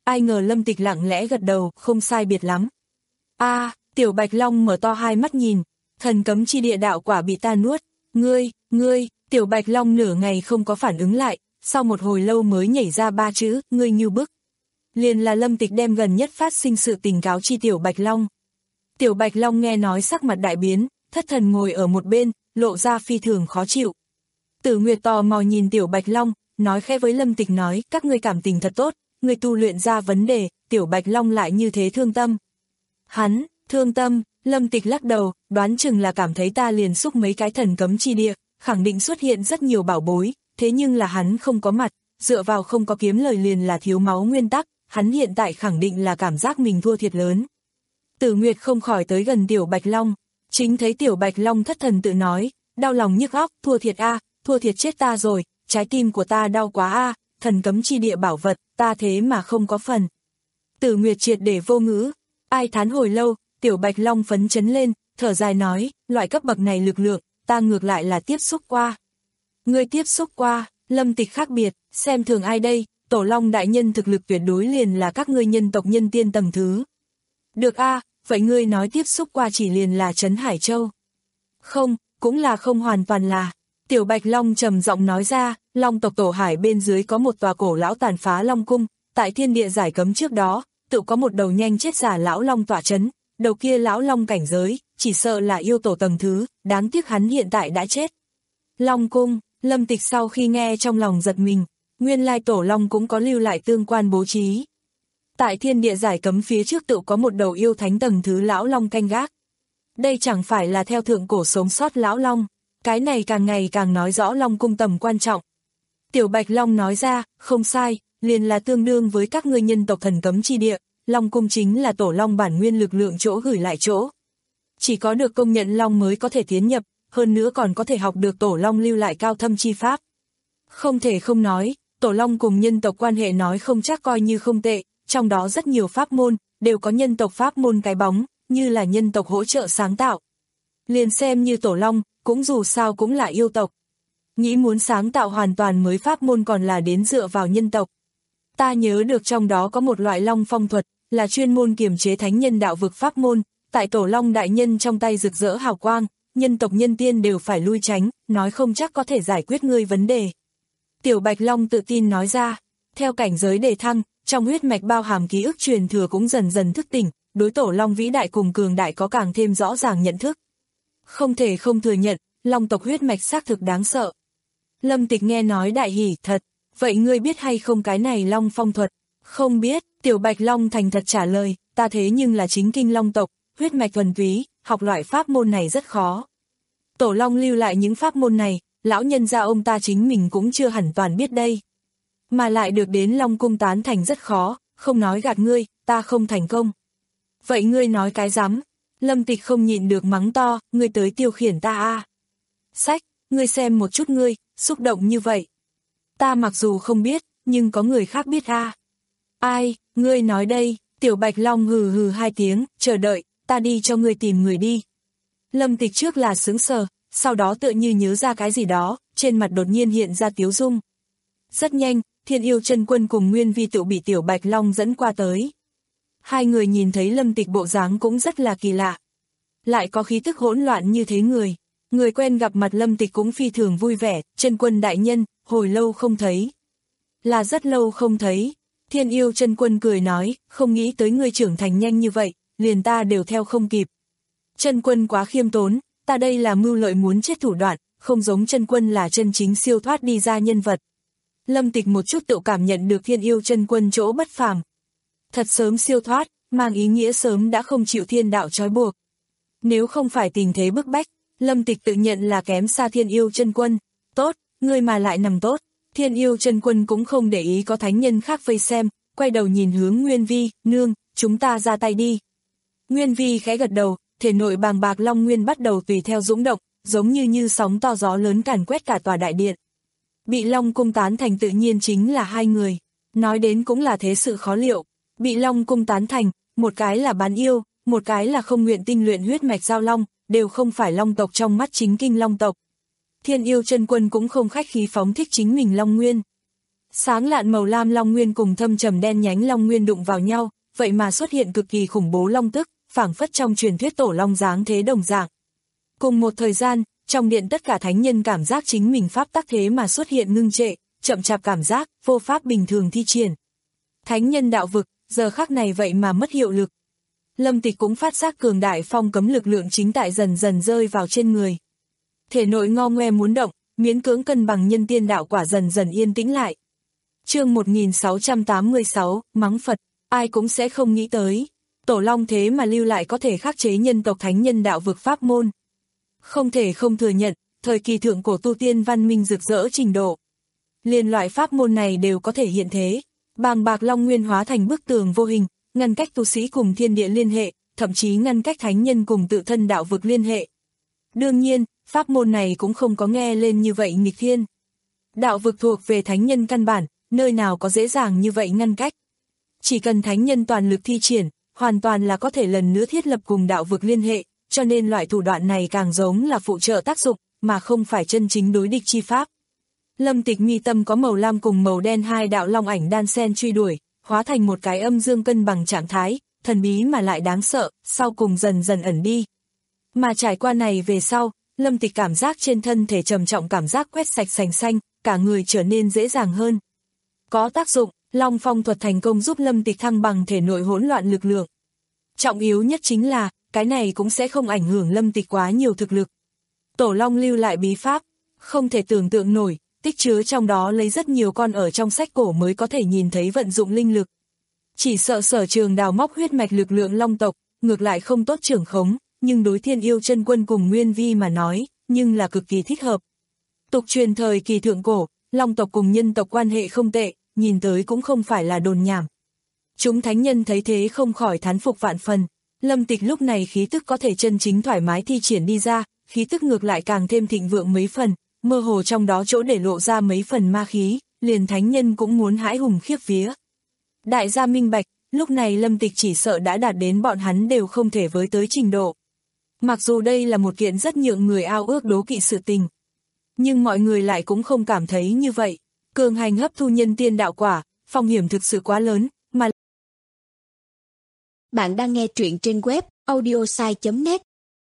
Ai ngờ Lâm Tịch lặng lẽ gật đầu, không sai biệt lắm. A, Tiểu Bạch Long mở to hai mắt nhìn, thần cấm chi địa đạo quả bị ta nuốt, ngươi, ngươi, Tiểu Bạch Long nửa ngày không có phản ứng lại, sau một hồi lâu mới nhảy ra ba chữ, ngươi như bức. Liền là Lâm Tịch đem gần nhất phát sinh sự tình cáo chi Tiểu Bạch Long. Tiểu Bạch Long nghe nói sắc mặt đại biến, thất thần ngồi ở một bên, lộ ra phi thường khó chịu. Tử Nguyệt tò mò nhìn Tiểu Bạch Long, nói khẽ với Lâm Tịch nói, các ngươi cảm tình thật tốt, ngươi tu luyện ra vấn đề, Tiểu Bạch Long lại như thế thương tâm. Hắn, thương tâm, Lâm Tịch lắc đầu, đoán chừng là cảm thấy ta liền xúc mấy cái thần cấm chi địa, khẳng định xuất hiện rất nhiều bảo bối, thế nhưng là hắn không có mặt, dựa vào không có kiếm lời liền là thiếu máu nguyên tắc, hắn hiện tại khẳng định là cảm giác mình thua thiệt lớn. Tử Nguyệt không khỏi tới gần Tiểu Bạch Long, chính thấy Tiểu Bạch Long thất thần tự nói, đau lòng nhức óc, thua thiệt a, thua thiệt chết ta rồi, trái tim của ta đau quá a, thần cấm chi địa bảo vật, ta thế mà không có phần. Tử Nguyệt triệt để vô ngữ, ai thán hồi lâu, Tiểu Bạch Long phấn chấn lên, thở dài nói, loại cấp bậc này lực lượng, ta ngược lại là tiếp xúc qua. Ngươi tiếp xúc qua, Lâm Tịch khác biệt, xem thường ai đây, Tổ Long đại nhân thực lực tuyệt đối liền là các ngươi nhân tộc nhân tiên tầng thứ. Được a, vậy ngươi nói tiếp xúc qua chỉ liền là Trấn Hải Châu. Không, cũng là không hoàn toàn là. Tiểu Bạch Long trầm giọng nói ra, Long tộc Tổ Hải bên dưới có một tòa cổ lão tàn phá Long cung, tại thiên địa giải cấm trước đó, tự có một đầu nhanh chết giả lão Long tọa trấn, đầu kia lão Long cảnh giới, chỉ sợ là yêu tổ tầng thứ, đáng tiếc hắn hiện tại đã chết. Long cung, Lâm Tịch sau khi nghe trong lòng giật mình, nguyên lai Tổ Long cũng có lưu lại tương quan bố trí. Tại thiên địa giải cấm phía trước tự có một đầu yêu thánh tầng thứ lão Long canh gác. Đây chẳng phải là theo thượng cổ sống sót lão Long, cái này càng ngày càng nói rõ Long cung tầm quan trọng. Tiểu Bạch Long nói ra, không sai, liền là tương đương với các ngươi nhân tộc thần cấm chi địa, Long cung chính là Tổ Long bản nguyên lực lượng chỗ gửi lại chỗ. Chỉ có được công nhận Long mới có thể tiến nhập, hơn nữa còn có thể học được Tổ Long lưu lại cao thâm chi pháp. Không thể không nói, Tổ Long cùng nhân tộc quan hệ nói không chắc coi như không tệ, trong đó rất nhiều pháp môn, đều có nhân tộc pháp môn cái bóng, như là nhân tộc hỗ trợ sáng tạo. Liền xem như Tổ Long, cũng dù sao cũng là yêu tộc. Nghĩ muốn sáng tạo hoàn toàn mới pháp môn còn là đến dựa vào nhân tộc. Ta nhớ được trong đó có một loại Long phong thuật, là chuyên môn kiềm chế thánh nhân đạo vực pháp môn, tại Tổ Long đại nhân trong tay rực rỡ hào quang, nhân tộc nhân tiên đều phải lui tránh, nói không chắc có thể giải quyết ngươi vấn đề. Tiểu Bạch Long tự tin nói ra, theo cảnh giới đề thăng, trong huyết mạch bao hàm ký ức truyền thừa cũng dần dần thức tỉnh, đối Tổ Long vĩ đại cùng cường đại có càng thêm rõ ràng nhận thức. Không thể không thừa nhận, Long tộc huyết mạch xác thực đáng sợ. Lâm Tịch nghe nói đại hỉ thật, vậy ngươi biết hay không cái này Long phong thuật? Không biết, Tiểu Bạch Long thành thật trả lời, ta thế nhưng là chính kinh Long tộc, huyết mạch thuần túy, học loại pháp môn này rất khó. Tổ Long lưu lại những pháp môn này, lão nhân gia ông ta chính mình cũng chưa hẳn toàn biết đây. Mà lại được đến Long cung tán thành rất khó, không nói gạt ngươi, ta không thành công. Vậy ngươi nói cái rắm? Lâm Tịch không nhịn được mắng to, ngươi tới tiêu khiển ta à. Sách, ngươi xem một chút ngươi, xúc động như vậy. Ta mặc dù không biết, nhưng có người khác biết à. Ai, ngươi nói đây, Tiểu Bạch Long hừ hừ hai tiếng, chờ đợi, ta đi cho ngươi tìm người đi. Lâm Tịch trước là sững sờ, sau đó tựa như nhớ ra cái gì đó, trên mặt đột nhiên hiện ra tiếu dung. Rất nhanh, Thiên Yêu Chân Quân cùng Nguyên Vi tự bị Tiểu Bạch Long dẫn qua tới. Hai người nhìn thấy Lâm Tịch bộ dáng cũng rất là kỳ lạ. Lại có khí tức hỗn loạn như thế người. Người quen gặp mặt Lâm Tịch cũng phi thường vui vẻ, Chân Quân đại nhân, hồi lâu không thấy. Là rất lâu không thấy. Thiên Yêu Chân Quân cười nói, không nghĩ tới người trưởng thành nhanh như vậy, liền ta đều theo không kịp. Chân Quân quá khiêm tốn, ta đây là mưu lợi muốn chết thủ đoạn, không giống Chân Quân là chân chính siêu thoát đi ra nhân vật. Lâm Tịch một chút tự cảm nhận được Thiên Yêu Chân Quân chỗ bất phàm. Thật sớm siêu thoát, mang ý nghĩa sớm đã không chịu thiên đạo trói buộc. Nếu không phải tình thế bức bách, Lâm Tịch tự nhận là kém xa Thiên Yêu Chân Quân. Tốt, ngươi mà lại nằm tốt. Thiên Yêu Chân Quân cũng không để ý có thánh nhân khác vây xem, quay đầu nhìn hướng Nguyên Vi, nương, chúng ta ra tay đi. Nguyên Vi khẽ gật đầu, thể nội bàng bạc long nguyên bắt đầu tùy theo dũng động, giống như như sóng to gió lớn càn quét cả tòa đại điện. Bị Long cung tán thành tự nhiên chính là hai người, nói đến cũng là thế sự khó liệu. Bị Long cung tán thành, một cái là bán yêu, một cái là không nguyện tinh luyện huyết mạch giao long, đều không phải Long tộc trong mắt chính kinh Long tộc. Thiên Yêu Chân Quân cũng không khách khí phóng thích chính mình Long nguyên. Sáng lạn màu lam long nguyên cùng thâm trầm đen nhánh long nguyên đụng vào nhau, vậy mà xuất hiện cực kỳ khủng bố long tức, phảng phất trong truyền thuyết tổ long dáng thế đồng dạng. Cùng một thời gian, trong điện tất cả thánh nhân cảm giác chính mình pháp tắc thế mà xuất hiện ngưng trệ, chậm chạp cảm giác, vô pháp bình thường thi triển. Thánh nhân đạo vực, giờ khắc này vậy mà mất hiệu lực. Lâm Tịch cũng phát giác cường đại phong cấm lực lượng chính tại dần dần rơi vào trên người. Thể nội ngo ngoe muốn động, miễn cưỡng cân bằng nhân tiên đạo quả dần dần yên tĩnh lại. Chương một nghìn sáu trăm tám mươi sáu, mắng Phật, ai cũng sẽ không nghĩ tới. Tổ Long thế mà lưu lại có thể khắc chế nhân tộc thánh nhân đạo vực pháp môn. Không thể không thừa nhận, thời kỳ thượng cổ tu tiên văn minh rực rỡ trình độ. Liên loại pháp môn này đều có thể hiện thế. Bàng bạc long nguyên hóa thành bức tường vô hình, ngăn cách tu sĩ cùng thiên địa liên hệ, thậm chí ngăn cách thánh nhân cùng tự thân đạo vực liên hệ. Đương nhiên, pháp môn này cũng không có nghe lên như vậy nghịch thiên. Đạo vực thuộc về thánh nhân căn bản, nơi nào có dễ dàng như vậy ngăn cách. Chỉ cần thánh nhân toàn lực thi triển, hoàn toàn là có thể lần nữa thiết lập cùng đạo vực liên hệ, cho nên loại thủ đoạn này càng giống là phụ trợ tác dụng, mà không phải chân chính đối địch chi pháp. Lâm Tịch mi tâm có màu lam cùng màu đen hai đạo long ảnh đan sen truy đuổi, hóa thành một cái âm dương cân bằng trạng thái, thần bí mà lại đáng sợ, sau cùng dần dần ẩn đi. Mà trải qua này về sau, Lâm Tịch cảm giác trên thân thể trầm trọng cảm giác quét sạch sành xanh, cả người trở nên dễ dàng hơn. Có tác dụng, Long Phong thuật thành công giúp Lâm Tịch thăng bằng thể nội hỗn loạn lực lượng. Trọng yếu nhất chính là, cái này cũng sẽ không ảnh hưởng Lâm Tịch quá nhiều thực lực. Tổ Long lưu lại bí pháp, không thể tưởng tượng nổi, tích chứa trong đó lấy rất nhiều con ở trong sách cổ mới có thể nhìn thấy vận dụng linh lực. Chỉ sợ Sở Trường đào móc huyết mạch lực lượng long tộc, ngược lại không tốt trưởng khống, nhưng đối Thiên Yêu Chân Quân cùng Nguyên Vi mà nói, nhưng là cực kỳ thích hợp. Tục truyền thời kỳ thượng cổ, long tộc cùng nhân tộc quan hệ không tệ, nhìn tới cũng không phải là đồn nhảm. Chúng thánh nhân thấy thế không khỏi thán phục vạn phần. Lâm Tịch lúc này khí tức có thể chân chính thoải mái thi triển đi ra, khí tức ngược lại càng thêm thịnh vượng mấy phần, mơ hồ trong đó chỗ để lộ ra mấy phần ma khí, liền thánh nhân cũng muốn hãi hùng khiếp vía. Đại gia minh bạch, lúc này Lâm Tịch chỉ sợ đã đạt đến bọn hắn đều không thể với tới trình độ. Mặc dù đây là một kiện rất nhượng người ao ước đố kỵ sự tình, nhưng mọi người lại cũng không cảm thấy như vậy. Cường hành hấp thu nhân tiên đạo quả, phong hiểm thực sự quá lớn, mà... Bạn đang nghe truyện trên web audiosai chấm net.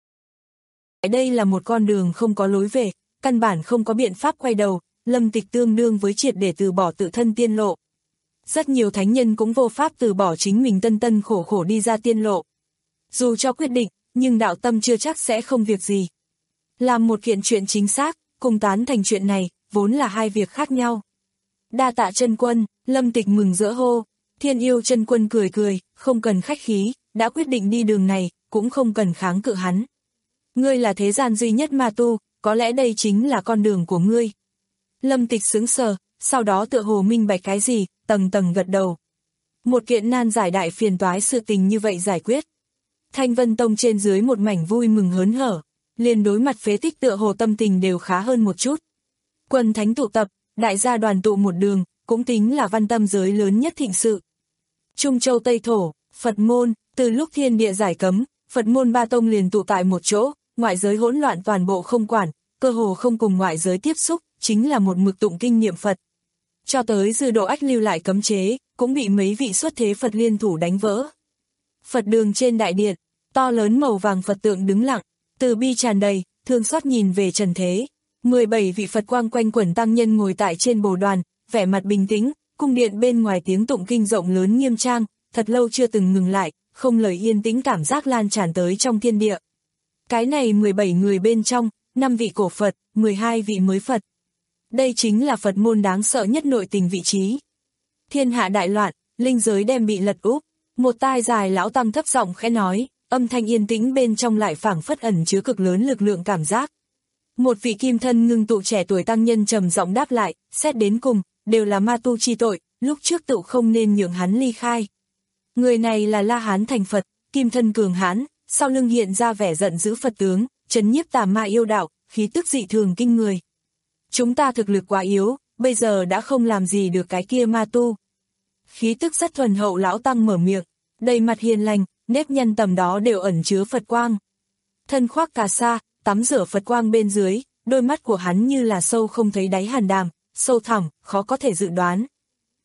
Đây là một con đường không có lối về, căn bản không có biện pháp quay đầu, Lâm Tịch tương đương với triệt để từ bỏ tự thân tiên lộ. Rất nhiều thánh nhân cũng vô pháp từ bỏ chính mình tân tân khổ khổ đi ra tiên lộ. Dù cho quyết định, nhưng đạo tâm chưa chắc sẽ không việc gì. Làm một kiện chuyện chính xác, cùng tán thành chuyện này, vốn là hai việc khác nhau. Đa tạ chân quân, Lâm Tịch mừng rỡ hô. Thiên Yêu Chân Quân cười cười, không cần khách khí, đã quyết định đi đường này, cũng không cần kháng cự hắn. Ngươi là thế gian duy nhất ma tu, có lẽ đây chính là con đường của ngươi. Lâm Tịch sững sờ, sau đó tựa hồ minh bạch cái gì, tầng tầng gật đầu. Một kiện nan giải đại phiền toái sự tình như vậy giải quyết. Thanh Vân Tông trên dưới một mảnh vui mừng hớn hở, liền đối mặt phế tích tựa hồ tâm tình đều khá hơn một chút. Quần thánh tụ tập, đại gia đoàn tụ một đường, cũng tính là văn tâm giới lớn nhất thịnh sự. Trung Châu Tây Thổ, Phật môn, từ lúc thiên địa giải cấm, Phật môn ba tông liền tụ tại một chỗ, ngoại giới hỗn loạn toàn bộ không quản, cơ hồ không cùng ngoại giới tiếp xúc, chính là một mực tụng kinh niệm Phật. Cho tới Dư Độ Ách lưu lại cấm chế, cũng bị mấy vị xuất thế Phật liên thủ đánh vỡ. Phật đường trên đại điện, to lớn màu vàng Phật tượng đứng lặng, từ bi tràn đầy, thương xót nhìn về trần thế. mười bảy vị Phật quang quanh quẩn tăng nhân ngồi tại trên bồ đoàn, vẻ mặt bình tĩnh, cung điện bên ngoài tiếng tụng kinh rộng lớn nghiêm trang, thật lâu chưa từng ngừng lại, không lời yên tĩnh cảm giác lan tràn tới trong thiên địa. Cái này mười bảy người bên trong, năm vị cổ Phật, mười hai vị mới Phật. Đây chính là Phật môn đáng sợ nhất nội tình vị trí. Thiên hạ đại loạn, linh giới đem bị lật úp, một tai dài lão tăng thấp giọng khẽ nói, âm thanh yên tĩnh bên trong lại phảng phất ẩn chứa cực lớn lực lượng cảm giác. Một vị kim thân ngưng tụ trẻ tuổi tăng nhân trầm giọng đáp lại, xét đến cùng, đều là ma tu chi tội, lúc trước tự không nên nhượng hắn ly khai. Người này là La Hán thành Phật, kim thân cường hãn, sau lưng hiện ra vẻ giận dữ Phật tướng, trấn nhiếp tà ma yêu đạo, khí tức dị thường kinh người. Chúng ta thực lực quá yếu, bây giờ đã không làm gì được cái kia ma tu. Khí tức rất thuần hậu lão tăng mở miệng, đầy mặt hiền lành, nếp nhăn tầm đó đều ẩn chứa Phật quang. Thân khoác cà sa, tắm rửa Phật quang bên dưới, đôi mắt của hắn như là sâu không thấy đáy hàn đàm, sâu thẳm, khó có thể dự đoán,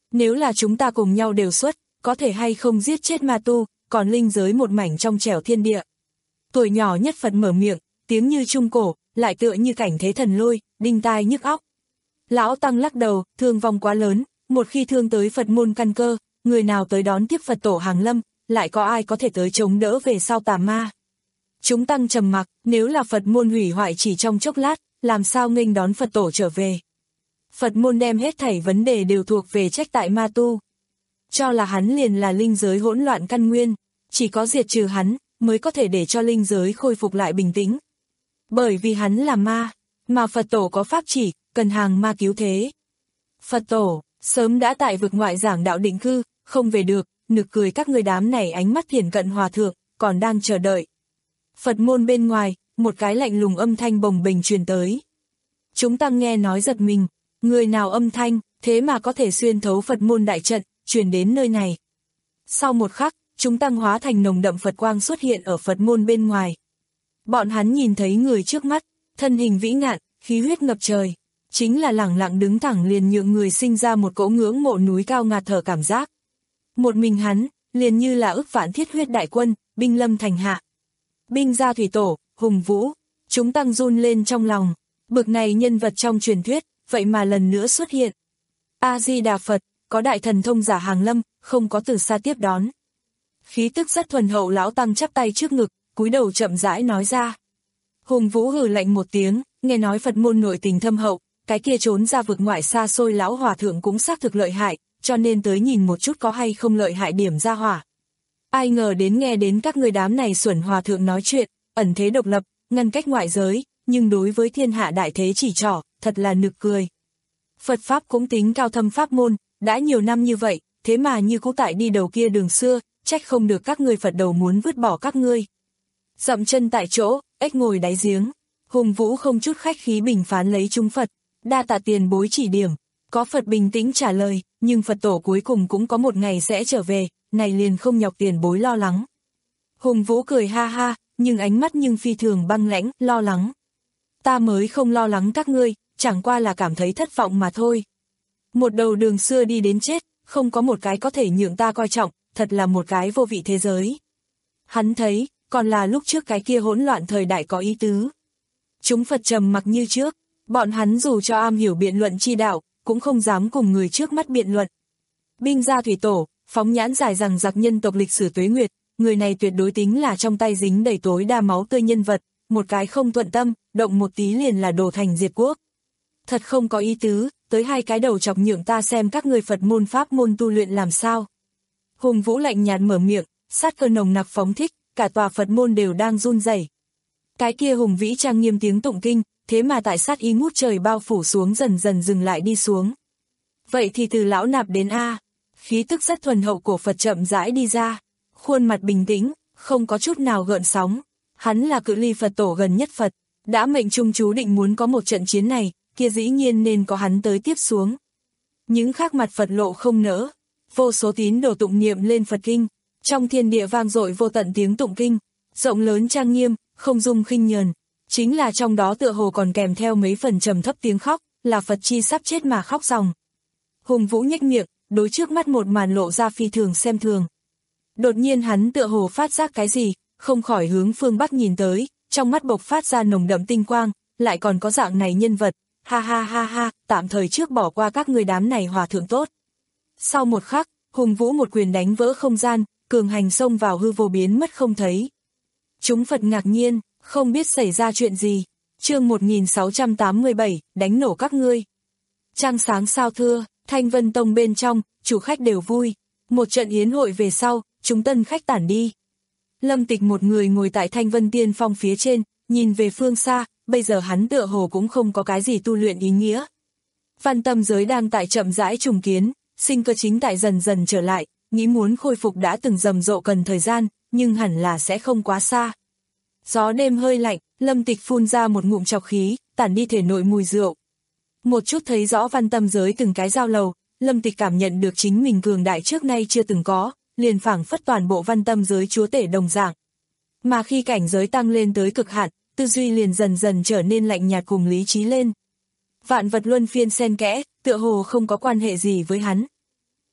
nếu là chúng ta cùng nhau đều xuất, có thể hay không giết chết ma tu, còn linh giới một mảnh trong trẻo thiên địa. Tuổi nhỏ nhất Phật mở miệng, tiếng như trung cổ, lại tựa như cảnh thế thần lôi, đinh tai nhức óc. Lão Tăng lắc đầu, thương vong quá lớn, một khi thương tới Phật môn căn cơ, người nào tới đón tiếp Phật tổ hàng lâm, lại có ai có thể tới chống đỡ về sau tà ma. Chúng Tăng trầm mặc, nếu là Phật môn hủy hoại chỉ trong chốc lát, làm sao nghênh đón Phật tổ trở về. Phật môn đem hết thảy vấn đề đều thuộc về trách tại ma tu. Cho là hắn liền là linh giới hỗn loạn căn nguyên, chỉ có diệt trừ hắn, mới có thể để cho linh giới khôi phục lại bình tĩnh. Bởi vì hắn là ma, mà Phật tổ có pháp chỉ, cần hàng ma cứu thế. Phật tổ, sớm đã tại vực ngoại giảng đạo định cư, không về được, nực cười các người đám này ánh mắt thiền cận hòa thượng, còn đang chờ đợi. Phật môn bên ngoài, một cái lạnh lùng âm thanh bồng bềnh truyền tới. Chúng Tăng nghe nói giật mình, người nào âm thanh, thế mà có thể xuyên thấu Phật môn đại trận, truyền đến nơi này. Sau một khắc, chúng Tăng hóa thành nồng đậm Phật quang xuất hiện ở Phật môn bên ngoài. Bọn hắn nhìn thấy người trước mắt, thân hình vĩ ngạn, khí huyết ngập trời, chính là lẳng lặng đứng thẳng liền nhượng người sinh ra một cỗ ngưỡng mộ núi cao ngạt thở cảm giác. Một mình hắn, liền như là ức vạn thiết huyết đại quân, binh lâm thành hạ. Binh gia thủy tổ, hùng vũ, chúng Tăng run lên trong lòng, bực này nhân vật trong truyền thuyết, vậy mà lần nữa xuất hiện. A-di-đà Phật, có đại thần thông giả hàng lâm, không có từ xa tiếp đón. Khí tức rất thuần hậu lão Tăng chắp tay trước ngực, cúi đầu chậm rãi nói ra. Hùng vũ hừ lạnh một tiếng, nghe nói Phật môn nội tình thâm hậu, cái kia trốn ra vực ngoại xa xôi lão hòa thượng cũng xác thực lợi hại, cho nên tới nhìn một chút có hay không lợi hại điểm ra hỏa. Ai ngờ đến nghe đến các người đám này xuẩn hòa thượng nói chuyện, ẩn thế độc lập, ngăn cách ngoại giới, nhưng đối với thiên hạ đại thế chỉ trỏ, thật là nực cười. Phật Pháp cũng tính cao thâm pháp môn, đã nhiều năm như vậy, thế mà như cũ tại đi đầu kia đường xưa, trách không được các người Phật đầu muốn vứt bỏ các ngươi. Dậm chân tại chỗ, ếch ngồi đáy giếng, hùng vũ không chút khách khí bình phán lấy chúng Phật, đa tạ tiền bối chỉ điểm. Có Phật bình tĩnh trả lời, nhưng Phật tổ cuối cùng cũng có một ngày sẽ trở về, này liền không nhọc tiền bối lo lắng. Hùng vũ cười ha ha, nhưng ánh mắt nhưng phi thường băng lãnh, lo lắng. Ta mới không lo lắng các ngươi, chẳng qua là cảm thấy thất vọng mà thôi. Một đầu đường xưa đi đến chết, không có một cái có thể nhượng ta coi trọng, thật là một cái vô vị thế giới. Hắn thấy, còn là lúc trước cái kia hỗn loạn thời đại có ý tứ. Chúng Phật trầm mặc như trước, bọn hắn dù cho am hiểu biện luận chi đạo, cũng không dám cùng người trước mắt biện luận. Binh gia thủy tổ, phóng nhãn dài rằng giặc nhân tộc lịch sử tuế nguyệt, người này tuyệt đối tính là trong tay dính đầy tối đa máu tươi nhân vật, một cái không thuận tâm, động một tí liền là đổ thành diệt quốc. Thật không có ý tứ, tới hai cái đầu chọc nhượng ta xem các người Phật môn pháp môn tu luyện làm sao. Hùng vũ lạnh nhạt mở miệng, sát cơ nồng nặc phóng thích, cả tòa Phật môn đều đang run rẩy. Cái kia hùng vĩ trang nghiêm tiếng tụng kinh, thế mà tại sát ý ngút trời bao phủ xuống dần dần dừng lại đi xuống. Vậy thì từ lão nạp đến A, khí tức rất thuần hậu của Phật chậm rãi đi ra, khuôn mặt bình tĩnh, không có chút nào gợn sóng. Hắn là cự ly Phật tổ gần nhất Phật, đã mệnh trung chú định muốn có một trận chiến này, kia dĩ nhiên nên có hắn tới tiếp xuống. Những khác mặt Phật lộ không nỡ, vô số tín đồ tụng niệm lên Phật kinh, trong thiên địa vang dội vô tận tiếng tụng kinh, rộng lớn trang nghiêm, không dung khinh nhờn, chính là trong đó tựa hồ còn kèm theo mấy phần trầm thấp tiếng khóc, là Phật chi sắp chết mà khóc ròng. Hùng vũ nhếch miệng, đối trước mắt một màn lộ ra phi thường xem thường. Đột nhiên hắn tựa hồ phát giác cái gì, không khỏi hướng phương Bắc nhìn tới, trong mắt bộc phát ra nồng đậm tinh quang, lại còn có dạng này nhân vật, ha ha ha ha, tạm thời trước bỏ qua các người đám này hòa thượng tốt. Sau một khắc, hùng vũ một quyền đánh vỡ không gian, cường hành xông vào hư vô biến mất không thấy. Chúng Phật ngạc nhiên, không biết xảy ra chuyện gì. Chương một nghìn sáu trăm tám mươi bảy, đánh nổ các ngươi. Trăng sáng sao thưa, Thanh Vân Tông bên trong, chủ khách đều vui. Một trận yến hội về sau, chúng tân khách tản đi. Lâm Tịch một người ngồi tại Thanh Vân Tiên Phong phía trên, nhìn về phương xa, bây giờ hắn tựa hồ cũng không có cái gì tu luyện ý nghĩa. Văn tâm giới đang tại chậm rãi trùng kiến, sinh cơ chính tại dần dần trở lại, nghĩ muốn khôi phục đã từng rầm rộ cần thời gian, nhưng hẳn là sẽ không quá xa. Gió đêm hơi lạnh, Lâm Tịch phun ra một ngụm trọc khí, tản đi thể nội mùi rượu. Một chút thấy rõ văn tâm giới từng cái giao lầu, Lâm Tịch cảm nhận được chính mình cường đại trước nay chưa từng có, liền phảng phất toàn bộ văn tâm giới chúa tể đồng dạng. Mà khi cảnh giới tăng lên tới cực hạn, tư duy liền dần dần trở nên lạnh nhạt cùng lý trí lên. Vạn vật luân phiên xen kẽ, tựa hồ không có quan hệ gì với hắn.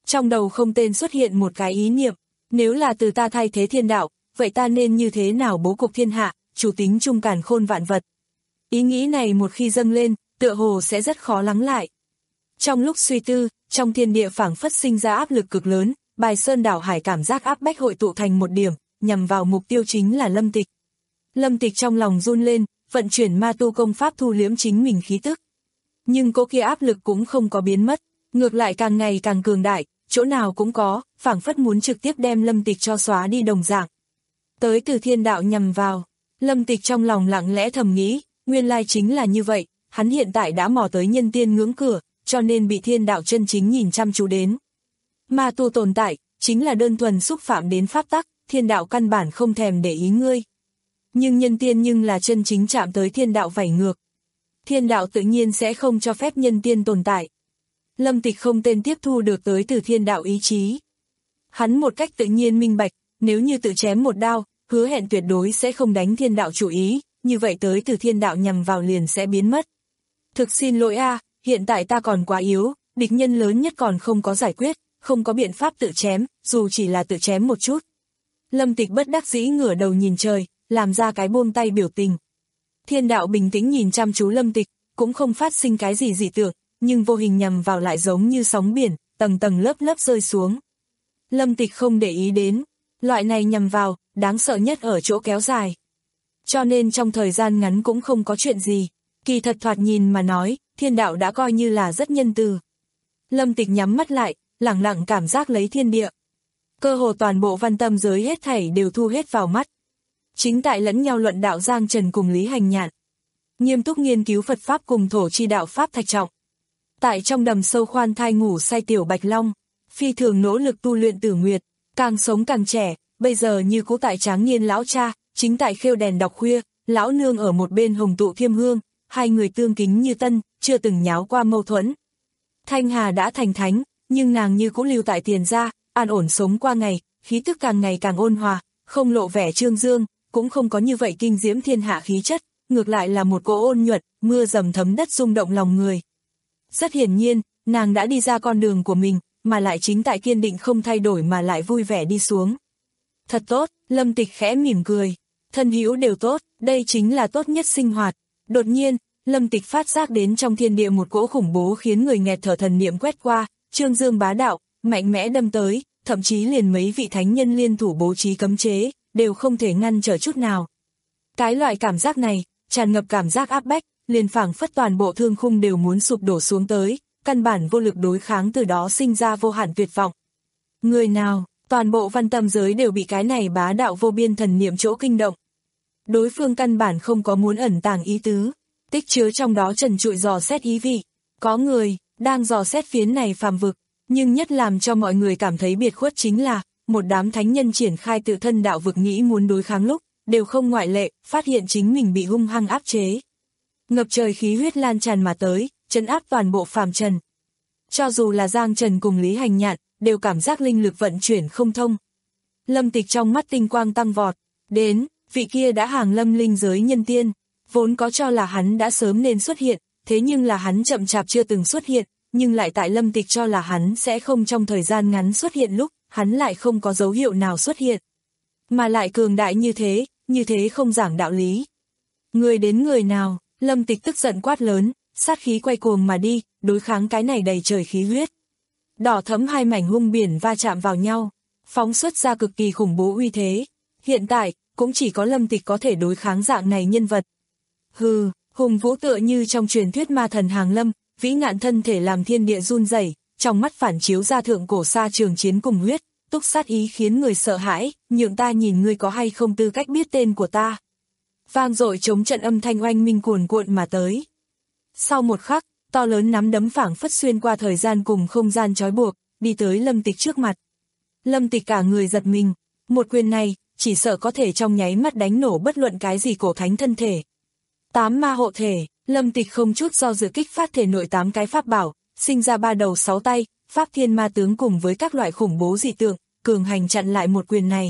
Trong đầu không tên xuất hiện một cái ý niệm, nếu là từ ta thay thế thiên đạo, vậy ta nên như thế nào bố cục thiên hạ, chủ tính chung càn khôn vạn vật. Ý nghĩ này một khi dâng lên, tựa hồ sẽ rất khó lắng lại. Trong lúc suy tư, trong thiên địa phảng phất sinh ra áp lực cực lớn, bài sơn đảo hải cảm giác áp bách hội tụ thành một điểm, nhằm vào mục tiêu chính là Lâm Tịch. Lâm Tịch trong lòng run lên, vận chuyển ma tu công pháp thu liễm chính mình khí tức. Nhưng cỗ kia áp lực cũng không có biến mất, ngược lại càng ngày càng cường đại, chỗ nào cũng có, phảng phất muốn trực tiếp đem Lâm Tịch cho xóa đi đồng dạng. Tới từ thiên đạo nhằm vào, Lâm Tịch trong lòng lặng lẽ thầm nghĩ, nguyên lai chính là như vậy, hắn hiện tại đã mò tới nhân tiên ngưỡng cửa, cho nên bị thiên đạo chân chính nhìn chăm chú đến. Ma tu tồn tại, chính là đơn thuần xúc phạm đến pháp tắc, thiên đạo căn bản không thèm để ý ngươi. Nhưng nhân tiên nhưng là chân chính chạm tới thiên đạo vảy ngược. Thiên đạo tự nhiên sẽ không cho phép nhân tiên tồn tại. Lâm Tịch không tên tiếp thu được tới từ thiên đạo ý chí. Hắn một cách tự nhiên minh bạch, nếu như tự chém một đao, hứa hẹn tuyệt đối sẽ không đánh thiên đạo chủ ý, như vậy tới từ thiên đạo nhằm vào liền sẽ biến mất. Thực xin lỗi a, hiện tại ta còn quá yếu, địch nhân lớn nhất còn không có giải quyết, không có biện pháp tự chém, dù chỉ là tự chém một chút. Lâm Tịch bất đắc dĩ ngửa đầu nhìn trời, làm ra cái buông tay biểu tình. Thiên đạo bình tĩnh nhìn chăm chú Lâm Tịch, cũng không phát sinh cái gì dị tưởng, nhưng vô hình nhằm vào lại giống như sóng biển, tầng tầng lớp lớp rơi xuống. Lâm Tịch không để ý đến, loại này nhằm vào, đáng sợ nhất ở chỗ kéo dài. Cho nên trong thời gian ngắn cũng không có chuyện gì, kỳ thật thoạt nhìn mà nói, thiên đạo đã coi như là rất nhân từ. Lâm Tịch nhắm mắt lại, lẳng lặng cảm giác lấy thiên địa. Cơ hồ toàn bộ văn tâm giới hết thảy đều thu hết vào mắt. Chính tại lẫn nhau luận đạo Giang Trần cùng Lý Hành Nhạn. Nghiêm túc nghiên cứu Phật Pháp cùng thổ chi đạo Pháp Thạch Trọng. Tại trong đầm sâu khoan thai ngủ say Tiểu Bạch Long, phi thường nỗ lực tu luyện Tử Nguyệt, càng sống càng trẻ, bây giờ như cũ tại tráng niên lão cha, chính tại khêu đèn đọc khuya, lão nương ở một bên hồng tụ thiêm hương, hai người tương kính như tân, chưa từng nháo qua mâu thuẫn. Thanh Hà đã thành thánh, nhưng nàng như cũ lưu tại Tiền gia, an ổn sống qua ngày, khí tức càng ngày càng ôn hòa, không lộ vẻ trương dương, cũng không có như vậy kinh diễm thiên hạ khí chất, ngược lại là một cỗ ôn nhuận, mưa dầm thấm đất rung động lòng người. Rất hiển nhiên, nàng đã đi ra con đường của mình, mà lại chính tại kiên định không thay đổi mà lại vui vẻ đi xuống. Thật tốt, Lâm Tịch khẽ mỉm cười, thân hữu đều tốt, đây chính là tốt nhất sinh hoạt. Đột nhiên, Lâm Tịch phát giác đến trong thiên địa một cỗ khủng bố khiến người nghẹt thở thần niệm quét qua, trương dương bá đạo, mạnh mẽ đâm tới, thậm chí liền mấy vị thánh nhân liên thủ bố trí cấm chế, đều không thể ngăn trở chút nào. Cái loại cảm giác này, tràn ngập cảm giác áp bách, liền phảng phất toàn bộ thương khung đều muốn sụp đổ xuống tới, căn bản vô lực đối kháng, từ đó sinh ra vô hạn tuyệt vọng. Người nào, toàn bộ văn tâm giới đều bị cái này bá đạo vô biên thần niệm chỗ kinh động. Đối phương căn bản không có muốn ẩn tàng ý tứ, tích chứa trong đó trần trụi dò xét ý vị. Có người, đang dò xét phiến này phàm vực, nhưng nhất làm cho mọi người cảm thấy biệt khuất chính là, một đám thánh nhân triển khai tự thân đạo vực nghĩ muốn đối kháng lúc, đều không ngoại lệ, phát hiện chính mình bị hung hăng áp chế. Ngập trời khí huyết lan tràn mà tới, trấn áp toàn bộ phàm trần. Cho dù là Giang Trần cùng Lý Hành Nhạn, đều cảm giác linh lực vận chuyển không thông. Lâm Tịch trong mắt tinh quang tăng vọt, đến, vị kia đã hàng lâm linh giới nhân tiên, vốn có cho là hắn đã sớm nên xuất hiện, thế nhưng là hắn chậm chạp chưa từng xuất hiện, nhưng lại tại Lâm Tịch cho là hắn sẽ không trong thời gian ngắn xuất hiện lúc, hắn lại không có dấu hiệu nào xuất hiện. Mà lại cường đại như thế, như thế không giảng đạo lý. Người đến người nào, Lâm Tịch tức giận quát lớn, sát khí quay cuồng mà đi, đối kháng cái này đầy trời khí huyết. Đỏ thẫm hai mảnh hung biển va chạm vào nhau, phóng xuất ra cực kỳ khủng bố uy thế. Hiện tại, cũng chỉ có Lâm Tịch có thể đối kháng dạng này nhân vật. Hừ, hùng vũ tựa như trong truyền thuyết ma thần hàng lâm, vĩ ngạn thân thể làm thiên địa run rẩy, trong mắt phản chiếu ra thượng cổ xa trường chiến cùng huyết, túc sát ý khiến người sợ hãi, nhượng ta nhìn ngươi có hay không tư cách biết tên của ta. Vang dội chống trận âm thanh oanh minh cuồn cuộn mà tới. Sau một khắc, to lớn nắm đấm phảng phất xuyên qua thời gian cùng không gian trói buộc, đi tới Lâm Tịch trước mặt. Lâm Tịch cả người giật mình, một quyền này, chỉ sợ có thể trong nháy mắt đánh nổ bất luận cái gì cổ thánh thân thể. Tám ma hộ thể, Lâm Tịch không chút do dự kích phát thể nội tám cái pháp bảo, sinh ra ba đầu sáu tay, pháp thiên ma tướng cùng với các loại khủng bố dị tượng, cường hành chặn lại một quyền này.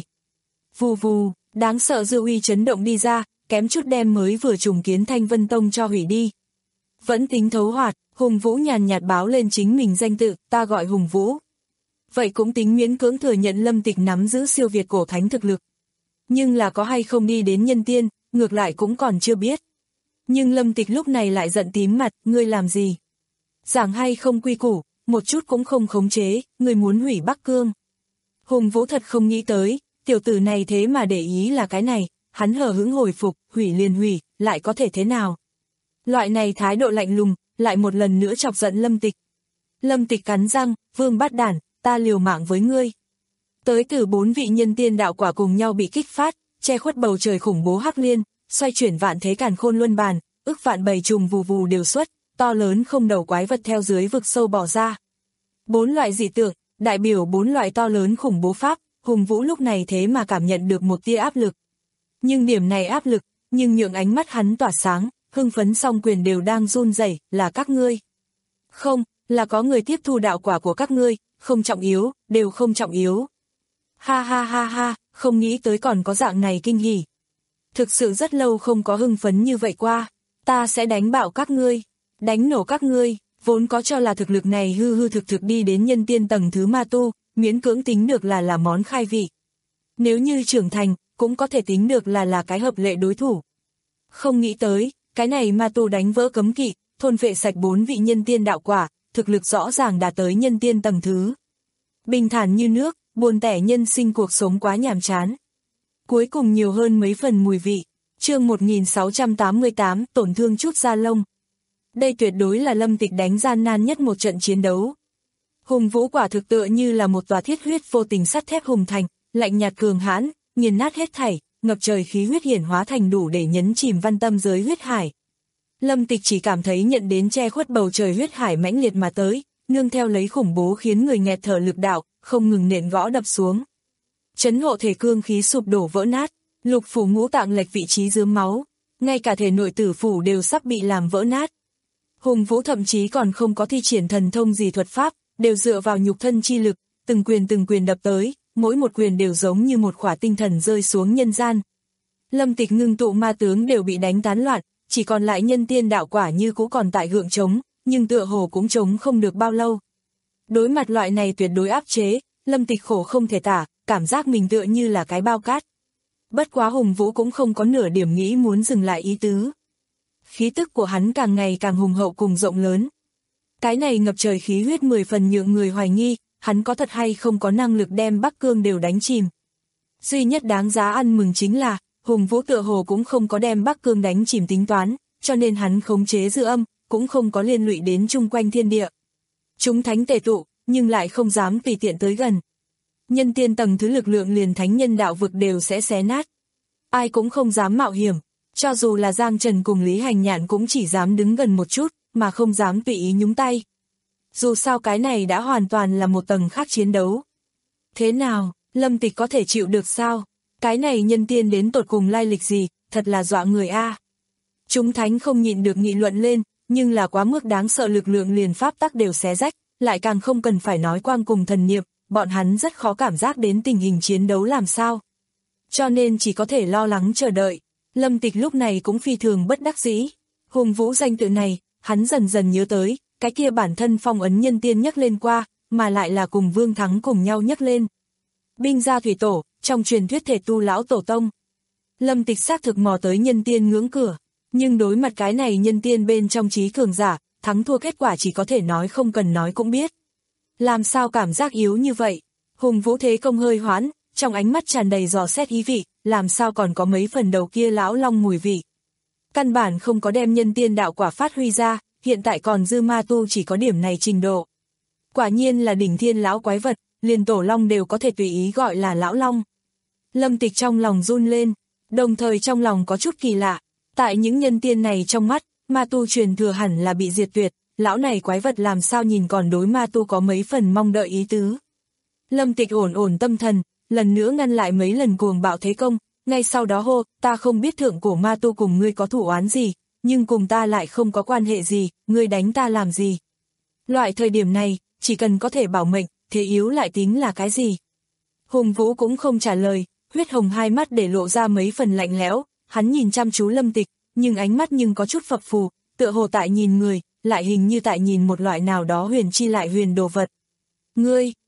Vù vù, đáng sợ dư uy chấn động đi ra, kém chút đem mới vừa trùng kiến Thanh Vân Tông cho hủy đi. Vẫn tính thấu hoạt, Hùng Vũ nhàn nhạt báo lên chính mình danh tự, ta gọi Hùng Vũ. vậy cũng tính miễn cưỡng thừa nhận Lâm Tịch nắm giữ siêu việt cổ thánh thực lực. Nhưng là có hay không đi đến nhân tiên, ngược lại cũng còn chưa biết. Nhưng Lâm Tịch lúc này lại giận tím mặt, ngươi làm gì? Giảng hay không quy củ, một chút cũng không khống chế, ngươi muốn hủy Bắc Cương. Hùng Vũ thật không nghĩ tới, tiểu tử này thế mà để ý là cái này, hắn hờ hững hồi phục, hủy liền hủy, lại có thể thế nào? Loại này thái độ lạnh lùng, lại một lần nữa chọc giận Lâm Tịch. Lâm Tịch cắn răng, Vương Bát Đản, ta liều mạng với ngươi. Tới từ bốn vị nhân tiên đạo quả cùng nhau bị kích phát, che khuất bầu trời khủng bố hắc liên, xoay chuyển vạn thế càn khôn luân bàn, ức vạn bầy trùng vù vù đều xuất, to lớn không đầu quái vật theo dưới vực sâu bỏ ra. Bốn loại dị tượng, đại biểu bốn loại to lớn khủng bố pháp, Hùng Vũ lúc này thế mà cảm nhận được một tia áp lực. Nhưng điểm này áp lực, nhưng nhượng ánh mắt hắn tỏa sáng, hưng phấn song quyền đều đang run rẩy, là các ngươi. Không, là có người tiếp thu đạo quả của các ngươi, không trọng yếu, đều không trọng yếu. Ha ha ha ha, không nghĩ tới còn có dạng này kinh hỉ. Thực sự rất lâu không có hưng phấn như vậy qua, ta sẽ đánh bạo các ngươi, đánh nổ các ngươi, vốn có cho là thực lực này hư hư thực thực đi đến nhân tiên tầng thứ ma tu, miễn cưỡng tính được là là món khai vị. Nếu như trưởng thành, cũng có thể tính được là là cái hợp lệ đối thủ. Không nghĩ tới, cái này ma tu đánh vỡ cấm kỵ, thôn phệ sạch bốn vị nhân tiên đạo quả, thực lực rõ ràng đạt tới nhân tiên tầng thứ. Bình thản như nước, buồn tẻ nhân sinh cuộc sống quá nhàm chán. Cuối cùng nhiều hơn mấy phần mùi vị. Chương một nghìn sáu trăm tám mươi tám, tổn thương chút da lông. Đây tuyệt đối là Lâm Tịch đánh gian nan nhất một trận chiến đấu. Hùng Vũ quả thực tựa như là một tòa thiết huyết vô tình sắt thép hùng thành, lạnh nhạt cường hãn, nghiền nát hết thảy, ngập trời khí huyết hiển hóa thành đủ để nhấn chìm văn tâm giới huyết hải. Lâm Tịch chỉ cảm thấy nhận đến che khuất bầu trời huyết hải mãnh liệt mà tới, nương theo lấy khủng bố khiến người nghẹt thở lực đạo, không ngừng nện gõ đập xuống. Chấn hộ thể cương khí sụp đổ vỡ nát, lục phủ ngũ tạng lệch vị trí rướm máu, ngay cả thể nội tử phủ đều sắp bị làm vỡ nát. Hùng Vũ thậm chí còn không có thi triển thần thông gì thuật pháp, đều dựa vào nhục thân chi lực, từng quyền từng quyền đập tới, mỗi một quyền đều giống như một khỏa tinh thần rơi xuống nhân gian. Lâm Tịch ngưng tụ ma tướng đều bị đánh tán loạn, chỉ còn lại nhân tiên đạo quả như cũ còn tại gượng chống, nhưng tựa hồ cũng chống không được bao lâu. Đối mặt loại này tuyệt đối áp chế, Lâm Tịch khổ không thể tả, cảm giác mình tựa như là cái bao cát. Bất quá Hùng Vũ cũng không có nửa điểm nghĩ muốn dừng lại ý tứ. Khí tức của hắn càng ngày càng hùng hậu cùng rộng lớn. Cái này ngập trời khí huyết mười phần nhượng người hoài nghi, hắn có thật hay không có năng lực đem Bắc Cương đều đánh chìm. Duy nhất đáng giá ăn mừng chính là, Hùng Vũ tựa hồ cũng không có đem Bắc Cương đánh chìm tính toán, cho nên hắn khống chế dư âm, cũng không có liên lụy đến chung quanh thiên địa. Chúng thánh tề tụ, nhưng lại không dám tùy tiện tới gần. Nhân tiên tầng thứ lực lượng liền thánh nhân đạo vực đều sẽ xé nát. Ai cũng không dám mạo hiểm, cho dù là Giang Trần cùng Lý Hành Nhạn cũng chỉ dám đứng gần một chút, mà không dám tùy ý nhúng tay. Dù sao cái này đã hoàn toàn là một tầng khác chiến đấu. Thế nào, Lâm Tịch có thể chịu được sao? Cái này nhân tiên đến tột cùng lai lịch gì, thật là dọa người a. Chúng thánh không nhịn được nghị luận lên, nhưng là quá mức đáng sợ lực lượng liền pháp tắc đều xé rách, lại càng không cần phải nói quang cùng thần niệm, bọn hắn rất khó cảm giác đến tình hình chiến đấu làm sao. Cho nên chỉ có thể lo lắng chờ đợi. Lâm Tịch lúc này cũng phi thường bất đắc dĩ. Hùng Vũ danh tự này, hắn dần dần nhớ tới, cái kia bản thân phong ấn nhân tiên nhắc lên qua, mà lại là cùng Vương Thắng cùng nhau nhắc lên. Binh gia thủy tổ, trong truyền thuyết thể tu lão tổ tông. Lâm Tịch xác thực mò tới nhân tiên ngưỡng cửa, nhưng đối mặt cái này nhân tiên bên trong trí cường giả, thắng thua kết quả chỉ có thể nói không cần nói cũng biết. Làm sao cảm giác yếu như vậy? Hùng Vũ thế công hơi hoãn, trong ánh mắt tràn đầy dò xét ý vị, làm sao còn có mấy phần đầu kia lão long mùi vị. Căn bản không có đem nhân tiên đạo quả phát huy ra, hiện tại còn dư ma tu chỉ có điểm này trình độ. Quả nhiên là đỉnh thiên lão quái vật, liền tổ long đều có thể tùy ý gọi là lão long. Lâm Tịch trong lòng run lên, đồng thời trong lòng có chút kỳ lạ, tại những nhân tiên này trong mắt, ma tu truyền thừa hẳn là bị diệt tuyệt, lão này quái vật làm sao nhìn còn đối ma tu có mấy phần mong đợi ý tứ. Lâm Tịch ổn ổn tâm thần, lần nữa ngăn lại mấy lần cuồng bạo thế công, ngay sau đó hô, ta không biết thượng cổ ma tu cùng ngươi có thủ oán gì, nhưng cùng ta lại không có quan hệ gì, ngươi đánh ta làm gì. Loại thời điểm này, chỉ cần có thể bảo mệnh, thế yếu lại tính là cái gì. Hùng Vũ cũng không trả lời, huyết hồng hai mắt để lộ ra mấy phần lạnh lẽo, hắn nhìn chăm chú Lâm Tịch, nhưng ánh mắt nhưng có chút phập phù, tựa hồ tại nhìn người, lại hình như tại nhìn một loại nào đó huyền chi lại huyền đồ vật. Ngươi,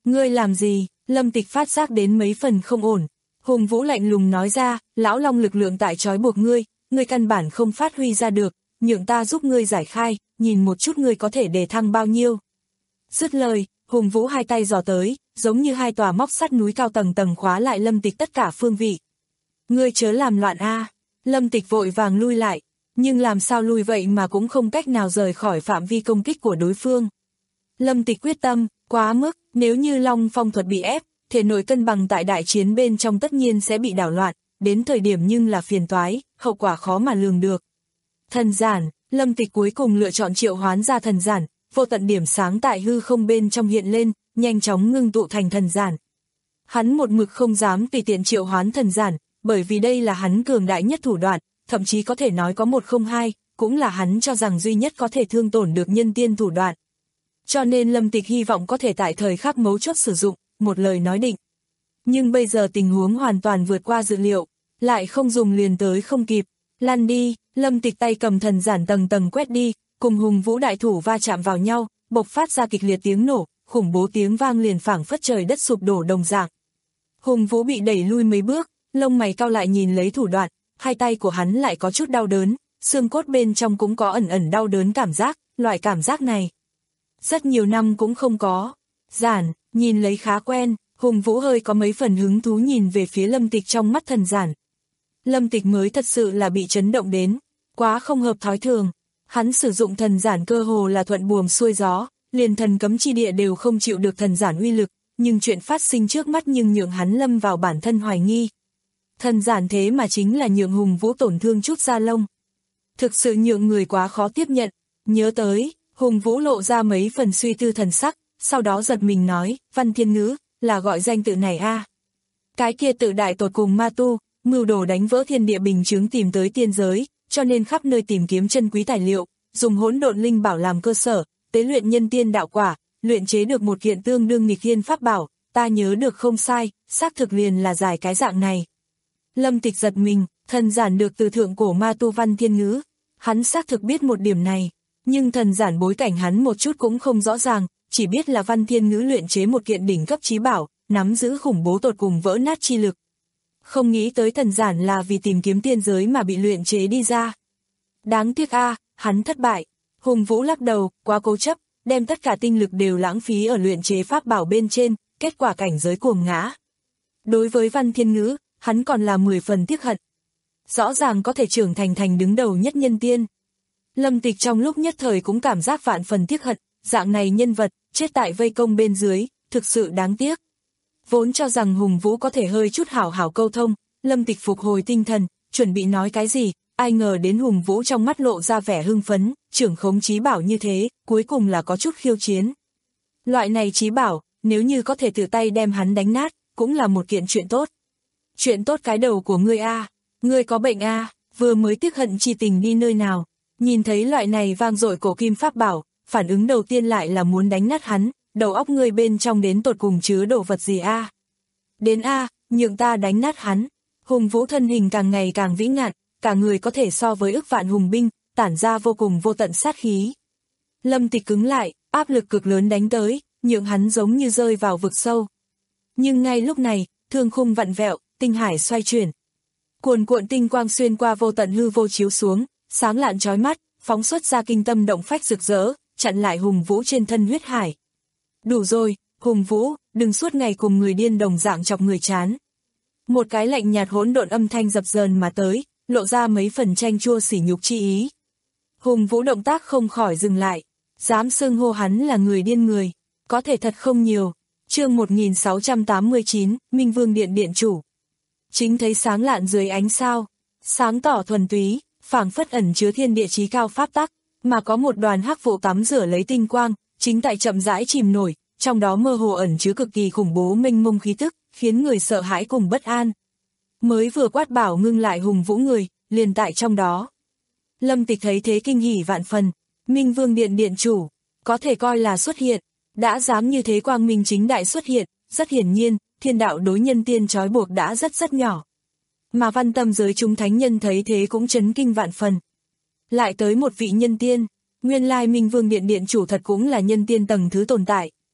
Ngươi làm gì? Lâm Tịch phát giác đến mấy phần không ổn. Hùng Vũ lạnh lùng nói ra, lão long lực lượng tại trói buộc ngươi, ngươi căn bản không phát huy ra được, nhượng ta giúp ngươi giải khai, nhìn một chút ngươi có thể đề thăng bao nhiêu. Dứt lời, Hùng Vũ hai tay giò tới, giống như hai tòa móc sắt núi cao tầng tầng khóa lại Lâm Tịch tất cả phương vị. Ngươi chớ làm loạn a. Lâm Tịch vội vàng lui lại, nhưng làm sao lui vậy mà cũng không cách nào rời khỏi phạm vi công kích của đối phương. Lâm Tịch quyết tâm, quá mức, nếu như Long Phong thuật bị ép, thể nội cân bằng tại đại chiến bên trong tất nhiên sẽ bị đảo loạn, đến thời điểm nhưng là phiền toái, hậu quả khó mà lường được. Thần giản, Lâm Tịch cuối cùng lựa chọn triệu hoán ra thần giản, vô tận điểm sáng tại hư không bên trong hiện lên, nhanh chóng ngưng tụ thành thần giản. Hắn một mực không dám tùy tiện triệu hoán thần giản, bởi vì đây là hắn cường đại nhất thủ đoạn, thậm chí có thể nói có một không hai, cũng là hắn cho rằng duy nhất có thể thương tổn được nhân tiên thủ đoạn. Cho nên Lâm Tịch hy vọng có thể tại thời khắc mấu chốt sử dụng, một lời nói định. Nhưng bây giờ tình huống hoàn toàn vượt qua dự liệu, lại không dùng liền tới không kịp. Lăn đi, Lâm Tịch tay cầm thần giản tầng tầng quét đi, cùng Hùng Vũ đại thủ va chạm vào nhau, bộc phát ra kịch liệt tiếng nổ, khủng bố tiếng vang liền phảng phất trời đất sụp đổ đồng dạng. Hùng Vũ bị đẩy lui mấy bước, lông mày cau lại nhìn lấy thủ đoạn, hai tay của hắn lại có chút đau đớn, xương cốt bên trong cũng có ẩn ẩn đau đớn cảm giác, loại cảm giác này rất nhiều năm cũng không có. Giản, nhìn lấy khá quen, Hùng Vũ hơi có mấy phần hứng thú nhìn về phía Lâm Tịch trong mắt thần giản. Lâm Tịch mới thật sự là bị chấn động đến, quá không hợp thói thường. Hắn sử dụng thần giản cơ hồ là thuận buồm xuôi gió, liền thần cấm chi địa đều không chịu được thần giản uy lực, nhưng chuyện phát sinh trước mắt nhưng nhượng hắn lâm vào bản thân hoài nghi. Thần giản thế mà chính là nhượng Hùng Vũ tổn thương chút da lông. Thực sự nhượng người quá khó tiếp nhận. Nhớ tới, Hùng Vũ lộ ra mấy phần suy tư thần sắc, sau đó giật mình nói, Văn Thiên Ngữ, là gọi danh tự này a. Cái kia tự đại tột cùng ma tu, mưu đồ đánh vỡ thiên địa bình chứng tìm tới tiên giới, cho nên khắp nơi tìm kiếm chân quý tài liệu, dùng hỗn độn linh bảo làm cơ sở, tế luyện nhân tiên đạo quả, luyện chế được một kiện tương đương nghịch thiên pháp bảo, ta nhớ được không sai, xác thực liền là giải cái dạng này. Lâm Tịch giật mình, thần giản được từ thượng cổ ma tu Văn Thiên Ngữ, hắn xác thực biết một điểm này, nhưng thần giản bối cảnh hắn một chút cũng không rõ ràng, chỉ biết là Văn Thiên Ngữ luyện chế một kiện đỉnh cấp chí bảo, nắm giữ khủng bố tột cùng vỡ nát chi lực. Không nghĩ tới thần giản là vì tìm kiếm tiên giới mà bị luyện chế đi ra. Đáng tiếc a, hắn thất bại. Hùng Vũ lắc đầu, quá cố chấp, đem tất cả tinh lực đều lãng phí ở luyện chế pháp bảo bên trên, kết quả cảnh giới cuồng ngã. Đối với Văn Thiên Ngữ, hắn còn là mười phần tiếc hận. Rõ ràng có thể trưởng thành thành đứng đầu nhất nhân tiên. Lâm Tịch trong lúc nhất thời cũng cảm giác vạn phần tiếc hận, dạng này nhân vật, chết tại vây công bên dưới, thực sự đáng tiếc. Vốn cho rằng Hùng Vũ có thể hơi chút hảo hảo câu thông, Lâm Tịch phục hồi tinh thần, chuẩn bị nói cái gì, ai ngờ đến Hùng Vũ trong mắt lộ ra vẻ hưng phấn, trưởng khống chí bảo như thế, cuối cùng là có chút khiêu chiến. Loại này chí bảo, nếu như có thể tự tay đem hắn đánh nát, cũng là một kiện chuyện tốt. Chuyện tốt cái đầu của ngươi a, ngươi có bệnh a, vừa mới tiếc hận chi tình đi nơi nào, nhìn thấy loại này vang dội cổ kim pháp bảo, phản ứng đầu tiên lại là muốn đánh nát hắn, đầu óc ngươi bên trong đến tột cùng chứa đồ vật gì a? À? Đến a, à, nhượng ta đánh nát hắn. Hùng Vũ thân hình càng ngày càng vĩ ngạn, cả người có thể so với ức vạn hùng binh, tản ra vô cùng vô tận sát khí. Lâm Tịch cứng lại, áp lực cực lớn đánh tới, nhượng hắn giống như rơi vào vực sâu. Nhưng ngay lúc này, thương khung vặn vẹo, tinh hải xoay chuyển. Cuồn cuộn tinh quang xuyên qua vô tận hư vô chiếu xuống, sáng lạn chói mắt, phóng xuất ra kinh tâm động phách rực rỡ, chặn lại Hùng Vũ trên thân huyết hải. Đủ rồi, Hùng Vũ, đừng suốt ngày cùng người điên đồng dạng chọc người chán. Một cái lạnh nhạt hỗn độn âm thanh dập dờn mà tới, lộ ra mấy phần chanh chua sỉ nhục chi ý. Hùng Vũ động tác không khỏi dừng lại, dám xưng hô hắn là người điên người, có thể thật không nhiều. Chương một nghìn sáu trăm tám mươi chín, Minh Vương Điện Điện Chủ. Chính thấy sáng lạn dưới ánh sao, sáng tỏ thuần túy, phảng phất ẩn chứa thiên địa chí cao pháp tắc, mà có một đoàn hắc vụ tắm rửa lấy tinh quang, chính tại chậm rãi chìm nổi, trong đó mơ hồ ẩn chứa cực kỳ khủng bố mênh mông khí tức, khiến người sợ hãi cùng bất an. Mới vừa quát bảo ngưng lại Hùng Vũ người, liền tại trong đó. Lâm Tịch thấy thế kinh hỉ vạn phần, Minh Vương Điện Điện Chủ, có thể coi là xuất hiện, đã dám như thế quang minh chính đại xuất hiện, rất hiển nhiên, thiên đạo đối nhân tiên trói buộc đã rất rất nhỏ. Mà văn tâm giới chúng thánh nhân thấy thế cũng chấn kinh vạn phần. Lại tới một vị nhân tiên, nguyên lai Minh Vương Điện Điện Chủ thật cũng là nhân tiên tầng thứ tồn tại.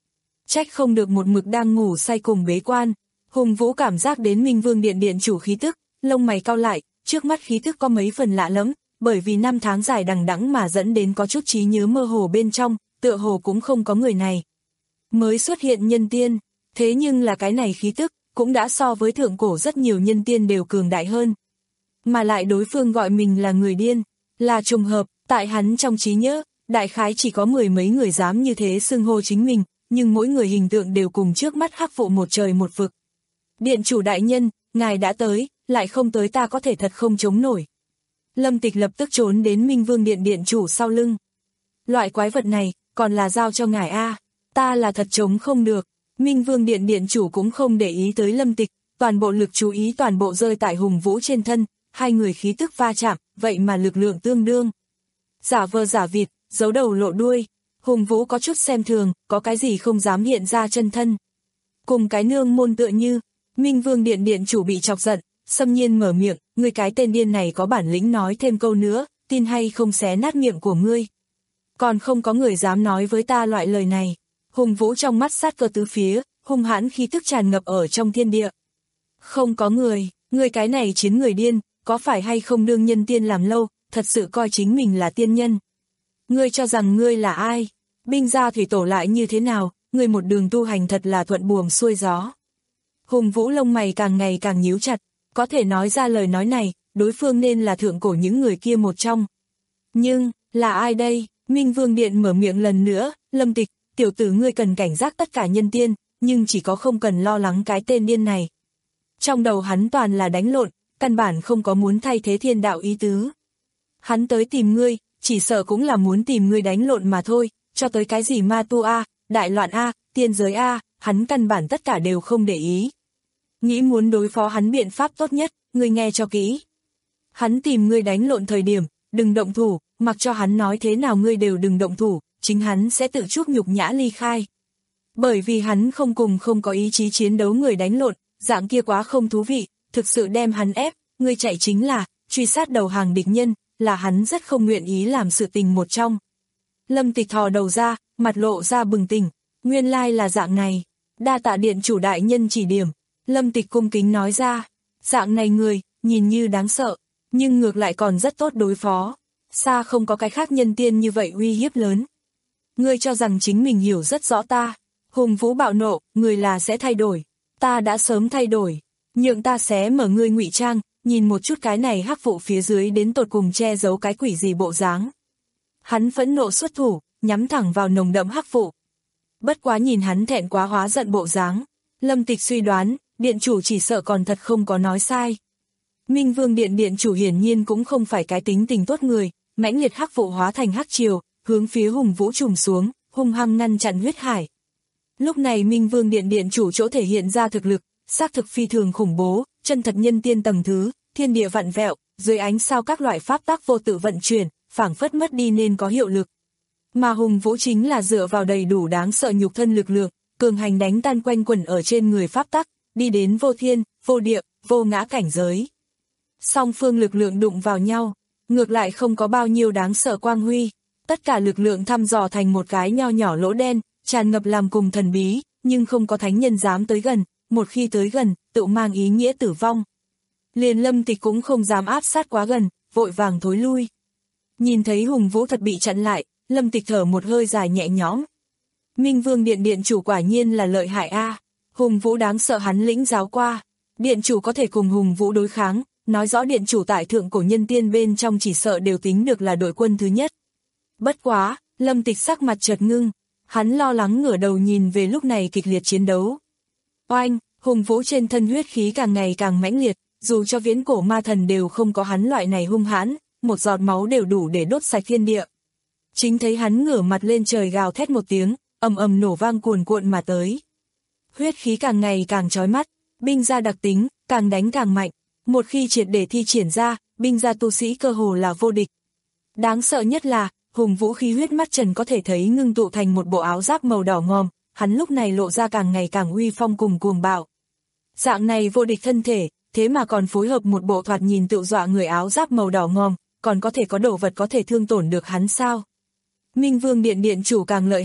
Trách không được một mực đang ngủ say cùng bế quan. Hùng Vũ cảm giác đến Minh Vương Điện Điện chủ khí tức, lông mày cau lại, trước mắt khí tức có mấy phần lạ lẫm, bởi vì năm tháng dài đằng đẵng mà dẫn đến có chút trí nhớ mơ hồ bên trong, tựa hồ cũng không có người này. Mới xuất hiện nhân tiên, thế nhưng là cái này khí tức, cũng đã so với thượng cổ rất nhiều nhân tiên đều cường đại hơn. Mà lại đối phương gọi mình là người điên, là trùng hợp, tại hắn trong trí nhớ, đại khái chỉ có mười mấy người dám như thế xưng hô chính mình, nhưng mỗi người hình tượng đều cùng trước mắt hắc phụ một trời một vực. Điện chủ đại nhân, ngài đã tới, lại không tới ta có thể thật không chống nổi. Lâm Tịch lập tức trốn đến Minh Vương Điện Điện chủ sau lưng. Loại quái vật này, còn là giao cho ngài a, ta là thật chống không được. Minh Vương Điện Điện chủ cũng không để ý tới Lâm Tịch, toàn bộ lực chú ý toàn bộ rơi tại Hùng Vũ trên thân, hai người khí tức va chạm, vậy mà lực lượng tương đương. Giả vờ giả vịt, giấu đầu lộ đuôi, Hùng Vũ có chút xem thường, có cái gì không dám hiện ra chân thân. Cùng cái nương môn tựa như, Minh Vương Điện Điện chủ bị chọc giận, xâm nhiên mở miệng, ngươi cái tên điên này có bản lĩnh nói thêm câu nữa, tin hay không xé nát miệng của ngươi. Còn không có người dám nói với ta loại lời này. Hùng Vũ trong mắt sát cơ tứ phía, hung hãn khí tức tràn ngập ở trong thiên địa. Không có người, ngươi cái này chiến người điên, có phải hay không đương nhân tiên làm lâu, thật sự coi chính mình là tiên nhân. Ngươi cho rằng ngươi là ai? Binh gia thủy tổ lại như thế nào, ngươi một đường tu hành thật là thuận buồm xuôi gió. Hùng Vũ lông mày càng ngày càng nhíu chặt, có thể nói ra lời nói này, đối phương nên là thượng cổ những người kia một trong. Nhưng, là ai đây? Minh Vương Điện mở miệng lần nữa, Lâm Tịch, tiểu tử ngươi cần cảnh giác tất cả nhân tiên, nhưng chỉ có không cần lo lắng cái tên điên này. Trong đầu hắn toàn là đánh lộn, căn bản không có muốn thay thế thiên đạo ý tứ. Hắn tới tìm ngươi, chỉ sợ cũng là muốn tìm ngươi đánh lộn mà thôi, cho tới cái gì ma tu A, đại loạn A, tiên giới A, hắn căn bản tất cả đều không để ý. Nghĩ muốn đối phó hắn biện pháp tốt nhất, ngươi nghe cho kỹ. Hắn tìm ngươi đánh lộn thời điểm, đừng động thủ, mặc cho hắn nói thế nào ngươi đều đừng động thủ, chính hắn sẽ tự chuốc nhục nhã ly khai. Bởi vì hắn không cùng không có ý chí chiến đấu người đánh lộn, dạng kia quá không thú vị, thực sự đem hắn ép, ngươi chạy chính là, truy sát đầu hàng địch nhân, là hắn rất không nguyện ý làm sự tình một trong. Lâm Tịch thò đầu ra, mặt lộ ra bừng tỉnh, nguyên lai là dạng này, đa tạ điện chủ đại nhân chỉ điểm. Lâm Tịch cung kính nói ra, dạng này người, nhìn như đáng sợ, nhưng ngược lại còn rất tốt đối phó, xa không có cái khác nhân tiên như vậy uy hiếp lớn. Ngươi cho rằng chính mình hiểu rất rõ ta. Hùng Vũ bạo nộ, người là sẽ thay đổi, ta đã sớm thay đổi, nhượng ta xé mở ngươi ngụy trang, nhìn một chút cái này hắc vụ phía dưới đến tột cùng che giấu cái quỷ gì bộ dáng. Hắn phẫn nộ xuất thủ, nhắm thẳng vào nồng đậm hắc vụ. Bất quá nhìn hắn thẹn quá hóa giận bộ dáng, Lâm Tịch suy đoán, điện chủ chỉ sợ còn thật không có nói sai. Minh Vương Điện điện chủ hiển nhiên cũng không phải cái tính tình tốt người, mãnh liệt hắc vụ hóa thành hắc triều, hướng phía Hùng Vũ trùm xuống, hung hăng ngăn chặn huyết hải. Lúc này Minh Vương Điện điện chủ chỗ thể hiện ra thực lực, xác thực phi thường khủng bố, chân thật nhân tiên tầng thứ, thiên địa vặn vẹo, dưới ánh sao các loại pháp tắc vô tự vận chuyển, phảng phất mất đi nên có hiệu lực. Mà Hùng Vũ chính là dựa vào đầy đủ đáng sợ nhục thân lực lượng, cường hành đánh tan quanh quẩn ở trên người pháp tắc, đi đến vô thiên, vô địa, vô ngã cảnh giới. Song phương lực lượng đụng vào nhau, ngược lại không có bao nhiêu đáng sợ quang huy, tất cả lực lượng thăm dò thành một cái nho nhỏ lỗ đen, tràn ngập làm cùng thần bí, nhưng không có thánh nhân dám tới gần, một khi tới gần, tự mang ý nghĩa tử vong. Liền Lâm Tịch cũng không dám áp sát quá gần, vội vàng thối lui. Nhìn thấy Hùng Vũ thật bị chặn lại, Lâm Tịch thở một hơi dài nhẹ nhõm. Minh Vương Điện điện chủ quả nhiên là lợi hại a, Hùng Vũ đáng sợ hắn lĩnh giáo qua, điện chủ có thể cùng Hùng Vũ đối kháng, nói rõ điện chủ tại thượng cổ nhân tiên bên trong chỉ sợ đều tính được là đội quân thứ nhất. Bất quá, Lâm Tịch sắc mặt chợt ngưng, hắn lo lắng ngửa đầu nhìn về lúc này kịch liệt chiến đấu. Oanh, Hùng Vũ trên thân huyết khí càng ngày càng mãnh liệt, dù cho viễn cổ ma thần đều không có hắn loại này hung hãn, một giọt máu đều đủ để đốt sạch thiên địa. Chính thấy hắn ngửa mặt lên trời gào thét một tiếng, ầm ầm nổ vang cuồn cuộn mà tới. Huyết khí càng ngày càng chói mắt, binh gia đặc tính, càng đánh càng mạnh, một khi triệt để thi triển ra, binh gia tu sĩ cơ hồ là vô địch. Đáng sợ nhất là, Hùng Vũ khí huyết mắt trần có thể thấy ngưng tụ thành một bộ áo giáp màu đỏ ngòm, hắn lúc này lộ ra càng ngày càng uy phong cùng cuồng bạo. Dạng này vô địch thân thể, thế mà còn phối hợp một bộ thoạt nhìn tự dọa người áo giáp màu đỏ ngòm, còn có thể có đồ vật có thể thương tổn được hắn sao? Minh Vương Điện điện chủ càng lợi hại,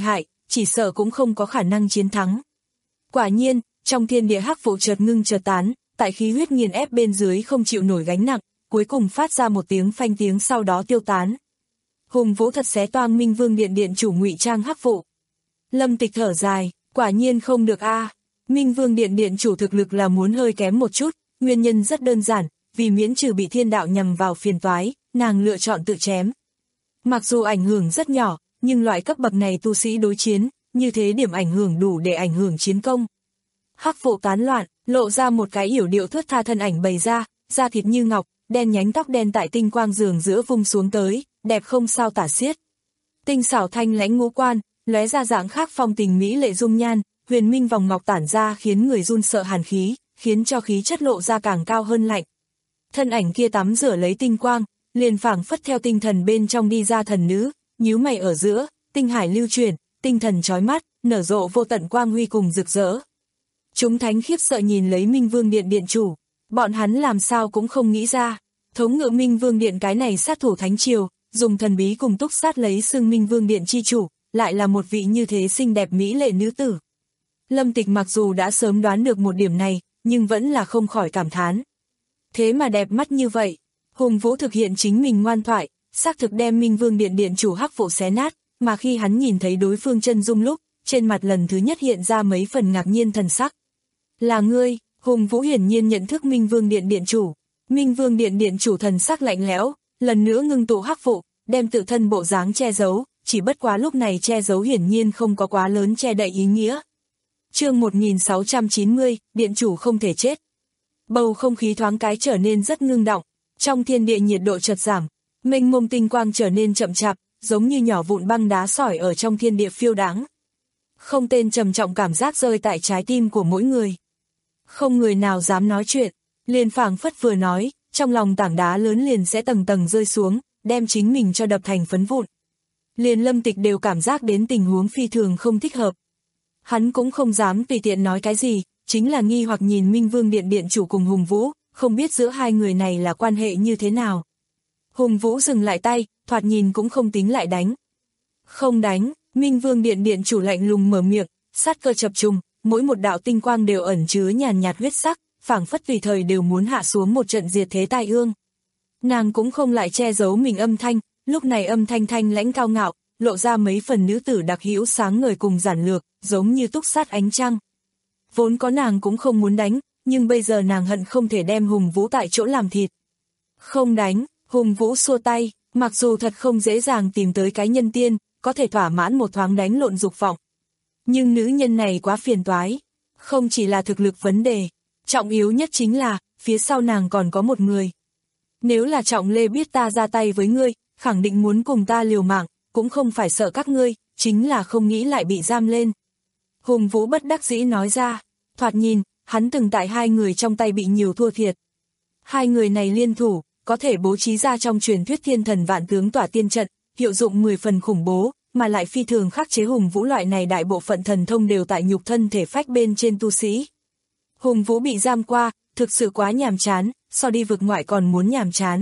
chỉ sợ cũng không có khả năng chiến thắng. Quả nhiên, trong thiên địa hắc vụ chợt ngưng chợt tán, tại khí huyết nghiền ép bên dưới không chịu nổi gánh nặng, cuối cùng phát ra một tiếng phanh tiếng sau đó tiêu tán. Hùng Vũ thật xé toang Minh Vương Điện điện chủ ngụy trang hắc vụ. Lâm Tịch thở dài, quả nhiên không được a. À. Minh Vương Điện điện chủ thực lực là muốn hơi kém một chút, nguyên nhân rất đơn giản, vì miễn trừ bị thiên đạo nhằm vào phiền toái, nàng lựa chọn tự chém. Mặc dù ảnh hưởng rất nhỏ, nhưng loại cấp bậc này tu sĩ đối chiến, như thế điểm ảnh hưởng đủ để ảnh hưởng chiến công. Hắc vụ tán loạn, lộ ra một cái yểu điệu thướt tha thân ảnh bày ra, da thịt như ngọc, đen nhánh tóc đen tại tinh quang giường giữa vung xuống tới, đẹp không sao tả xiết. Tinh xảo thanh lãnh ngũ quan, lóe ra dạng khác phong tình mỹ lệ dung nhan, huyền minh vòng ngọc tản ra khiến người run sợ hàn khí, khiến cho khí chất lộ ra càng cao hơn lạnh. Thân ảnh kia tắm rửa lấy tinh quang, liền phảng phất theo tinh thần bên trong đi ra thần nữ, nhíu mày ở giữa, tinh hải lưu chuyển, tinh thần chói mắt, nở rộ vô tận quang huy cùng rực rỡ. Chúng thánh khiếp sợ nhìn lấy Minh Vương Điện điện chủ, bọn hắn làm sao cũng không nghĩ ra, thống ngự Minh Vương Điện cái này sát thủ thánh triều, dùng thần bí cùng túc sát lấy xưng Minh Vương Điện chi chủ, lại là một vị như thế xinh đẹp mỹ lệ nữ tử. Lâm Tịch mặc dù đã sớm đoán được một điểm này, nhưng vẫn là không khỏi cảm thán. Thế mà đẹp mắt như vậy, Hùng Vũ thực hiện chính mình ngoan thoại, xác thực đem Minh Vương Điện điện chủ hắc vụ xé nát, mà khi hắn nhìn thấy đối phương chân dung lúc, trên mặt lần thứ nhất hiện ra mấy phần ngạc nhiên thần sắc. Là ngươi, Hùng Vũ hiển nhiên nhận thức Minh Vương Điện điện chủ. Minh Vương Điện điện chủ thần sắc lạnh lẽo, lần nữa ngưng tụ hắc vụ, đem tự thân bộ dáng che giấu, chỉ bất quá lúc này che giấu hiển nhiên không có quá lớn che đậy ý nghĩa. Chương một nghìn sáu trăm chín mươi, điện chủ không thể chết. Bầu không khí thoáng cái trở nên rất ngưng động, trong thiên địa nhiệt độ chợt giảm, mênh mông tinh quang trở nên chậm chạp, giống như nhỏ vụn băng đá sỏi ở trong thiên địa phiêu đáng. Không tên trầm trọng cảm giác rơi tại trái tim của mỗi người. Không người nào dám nói chuyện, liền phảng phất vừa nói, trong lòng tảng đá lớn liền sẽ tầng tầng rơi xuống, đem chính mình cho đập thành phấn vụn. Liền Lâm Tịch đều cảm giác đến tình huống phi thường không thích hợp. Hắn cũng không dám tùy tiện nói cái gì, chính là nghi hoặc nhìn Minh Vương Điện điện chủ cùng Hùng Vũ, không biết giữa hai người này là quan hệ như thế nào. Hùng Vũ dừng lại tay, thoạt nhìn cũng không tính lại đánh. Không đánh, Minh Vương Điện điện chủ lạnh lùng mở miệng, sát cơ chập trùng, mỗi một đạo tinh quang đều ẩn chứa nhàn nhạt huyết sắc, phảng phất tùy thời đều muốn hạ xuống một trận diệt thế tai ương. Nàng cũng không lại che giấu mình âm thanh, lúc này âm thanh thanh lãnh cao ngạo, lộ ra mấy phần nữ tử đặc hữu sáng ngời cùng giản lược, giống như túc sát ánh trăng. Vốn có nàng cũng không muốn đánh, nhưng bây giờ nàng hận không thể đem Hùng Vũ tại chỗ làm thịt. Không đánh, Hùng Vũ xua tay, mặc dù thật không dễ dàng tìm tới cái nhân tiên, có thể thỏa mãn một thoáng đánh lộn dục vọng. Nhưng nữ nhân này quá phiền toái, không chỉ là thực lực vấn đề, trọng yếu nhất chính là, phía sau nàng còn có một người. Nếu là Trọng Lê biết ta ra tay với ngươi, khẳng định muốn cùng ta liều mạng, cũng không phải sợ các ngươi, chính là không nghĩ lại bị giam lên. Hùng Vũ bất đắc dĩ nói ra, thoạt nhìn, hắn từng tại hai người trong tay bị nhiều thua thiệt. Hai người này liên thủ, có thể bố trí ra trong truyền thuyết thiên thần vạn tướng tỏa tiên trận, hiệu dụng mười phần khủng bố, mà lại phi thường khắc chế Hùng Vũ loại này đại bộ phận thần thông đều tại nhục thân thể phách bên trên tu sĩ. Hùng Vũ bị giam qua, thực sự quá nhàm chán, so đi vực ngoại còn muốn nhàm chán.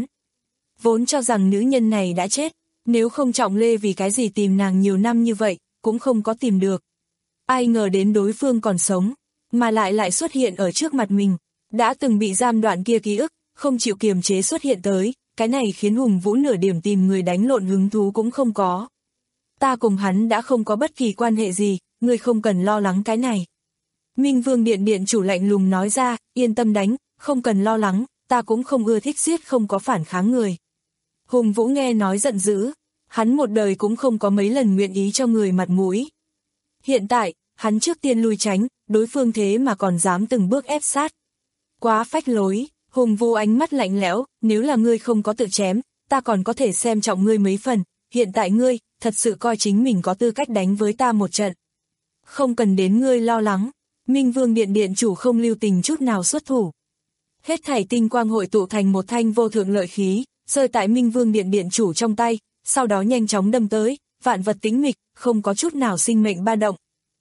Vốn cho rằng nữ nhân này đã chết, nếu không Trọng Lê vì cái gì tìm nàng nhiều năm như vậy, cũng không có tìm được. Ai ngờ đến đối phương còn sống, mà lại lại xuất hiện ở trước mặt mình, đã từng bị giam đoạn kia ký ức, không chịu kiềm chế xuất hiện tới, cái này khiến Hùng Vũ nửa điểm tìm người đánh lộn hứng thú cũng không có. Ta cùng hắn đã không có bất kỳ quan hệ gì, ngươi không cần lo lắng cái này. Minh Vương Điện điện chủ lạnh lùng nói ra, yên tâm đánh, không cần lo lắng, ta cũng không ưa thích giết không có phản kháng người. Hùng Vũ nghe nói giận dữ, hắn một đời cũng không có mấy lần nguyện ý cho người mặt mũi. Hiện tại, hắn trước tiên lui tránh, đối phương thế mà còn dám từng bước ép sát. Quá phách lối, Hùng Vũ ánh mắt lạnh lẽo, nếu là ngươi không có tự chém, ta còn có thể xem trọng ngươi mấy phần, hiện tại ngươi, thật sự coi chính mình có tư cách đánh với ta một trận. Không cần đến ngươi lo lắng, Minh Vương Điện điện chủ không lưu tình chút nào xuất thủ. Hết thảy tinh quang hội tụ thành một thanh vô thượng lợi khí, rơi tại Minh Vương Điện điện chủ trong tay, sau đó nhanh chóng đâm tới, vạn vật tĩnh mịch, không có chút nào sinh mệnh ba động.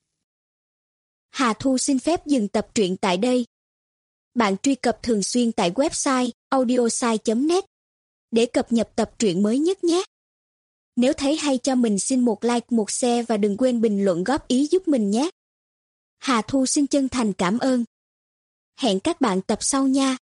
Hà Thu xin phép dừng tập truyện tại đây. Bạn truy cập thường xuyên tại website audiosai chấm net để cập nhật tập truyện mới nhất nhé. Nếu thấy hay cho mình xin một like, một share và đừng quên bình luận góp ý giúp mình nhé. Hà Thu xin chân thành cảm ơn. Hẹn các bạn tập sau nha.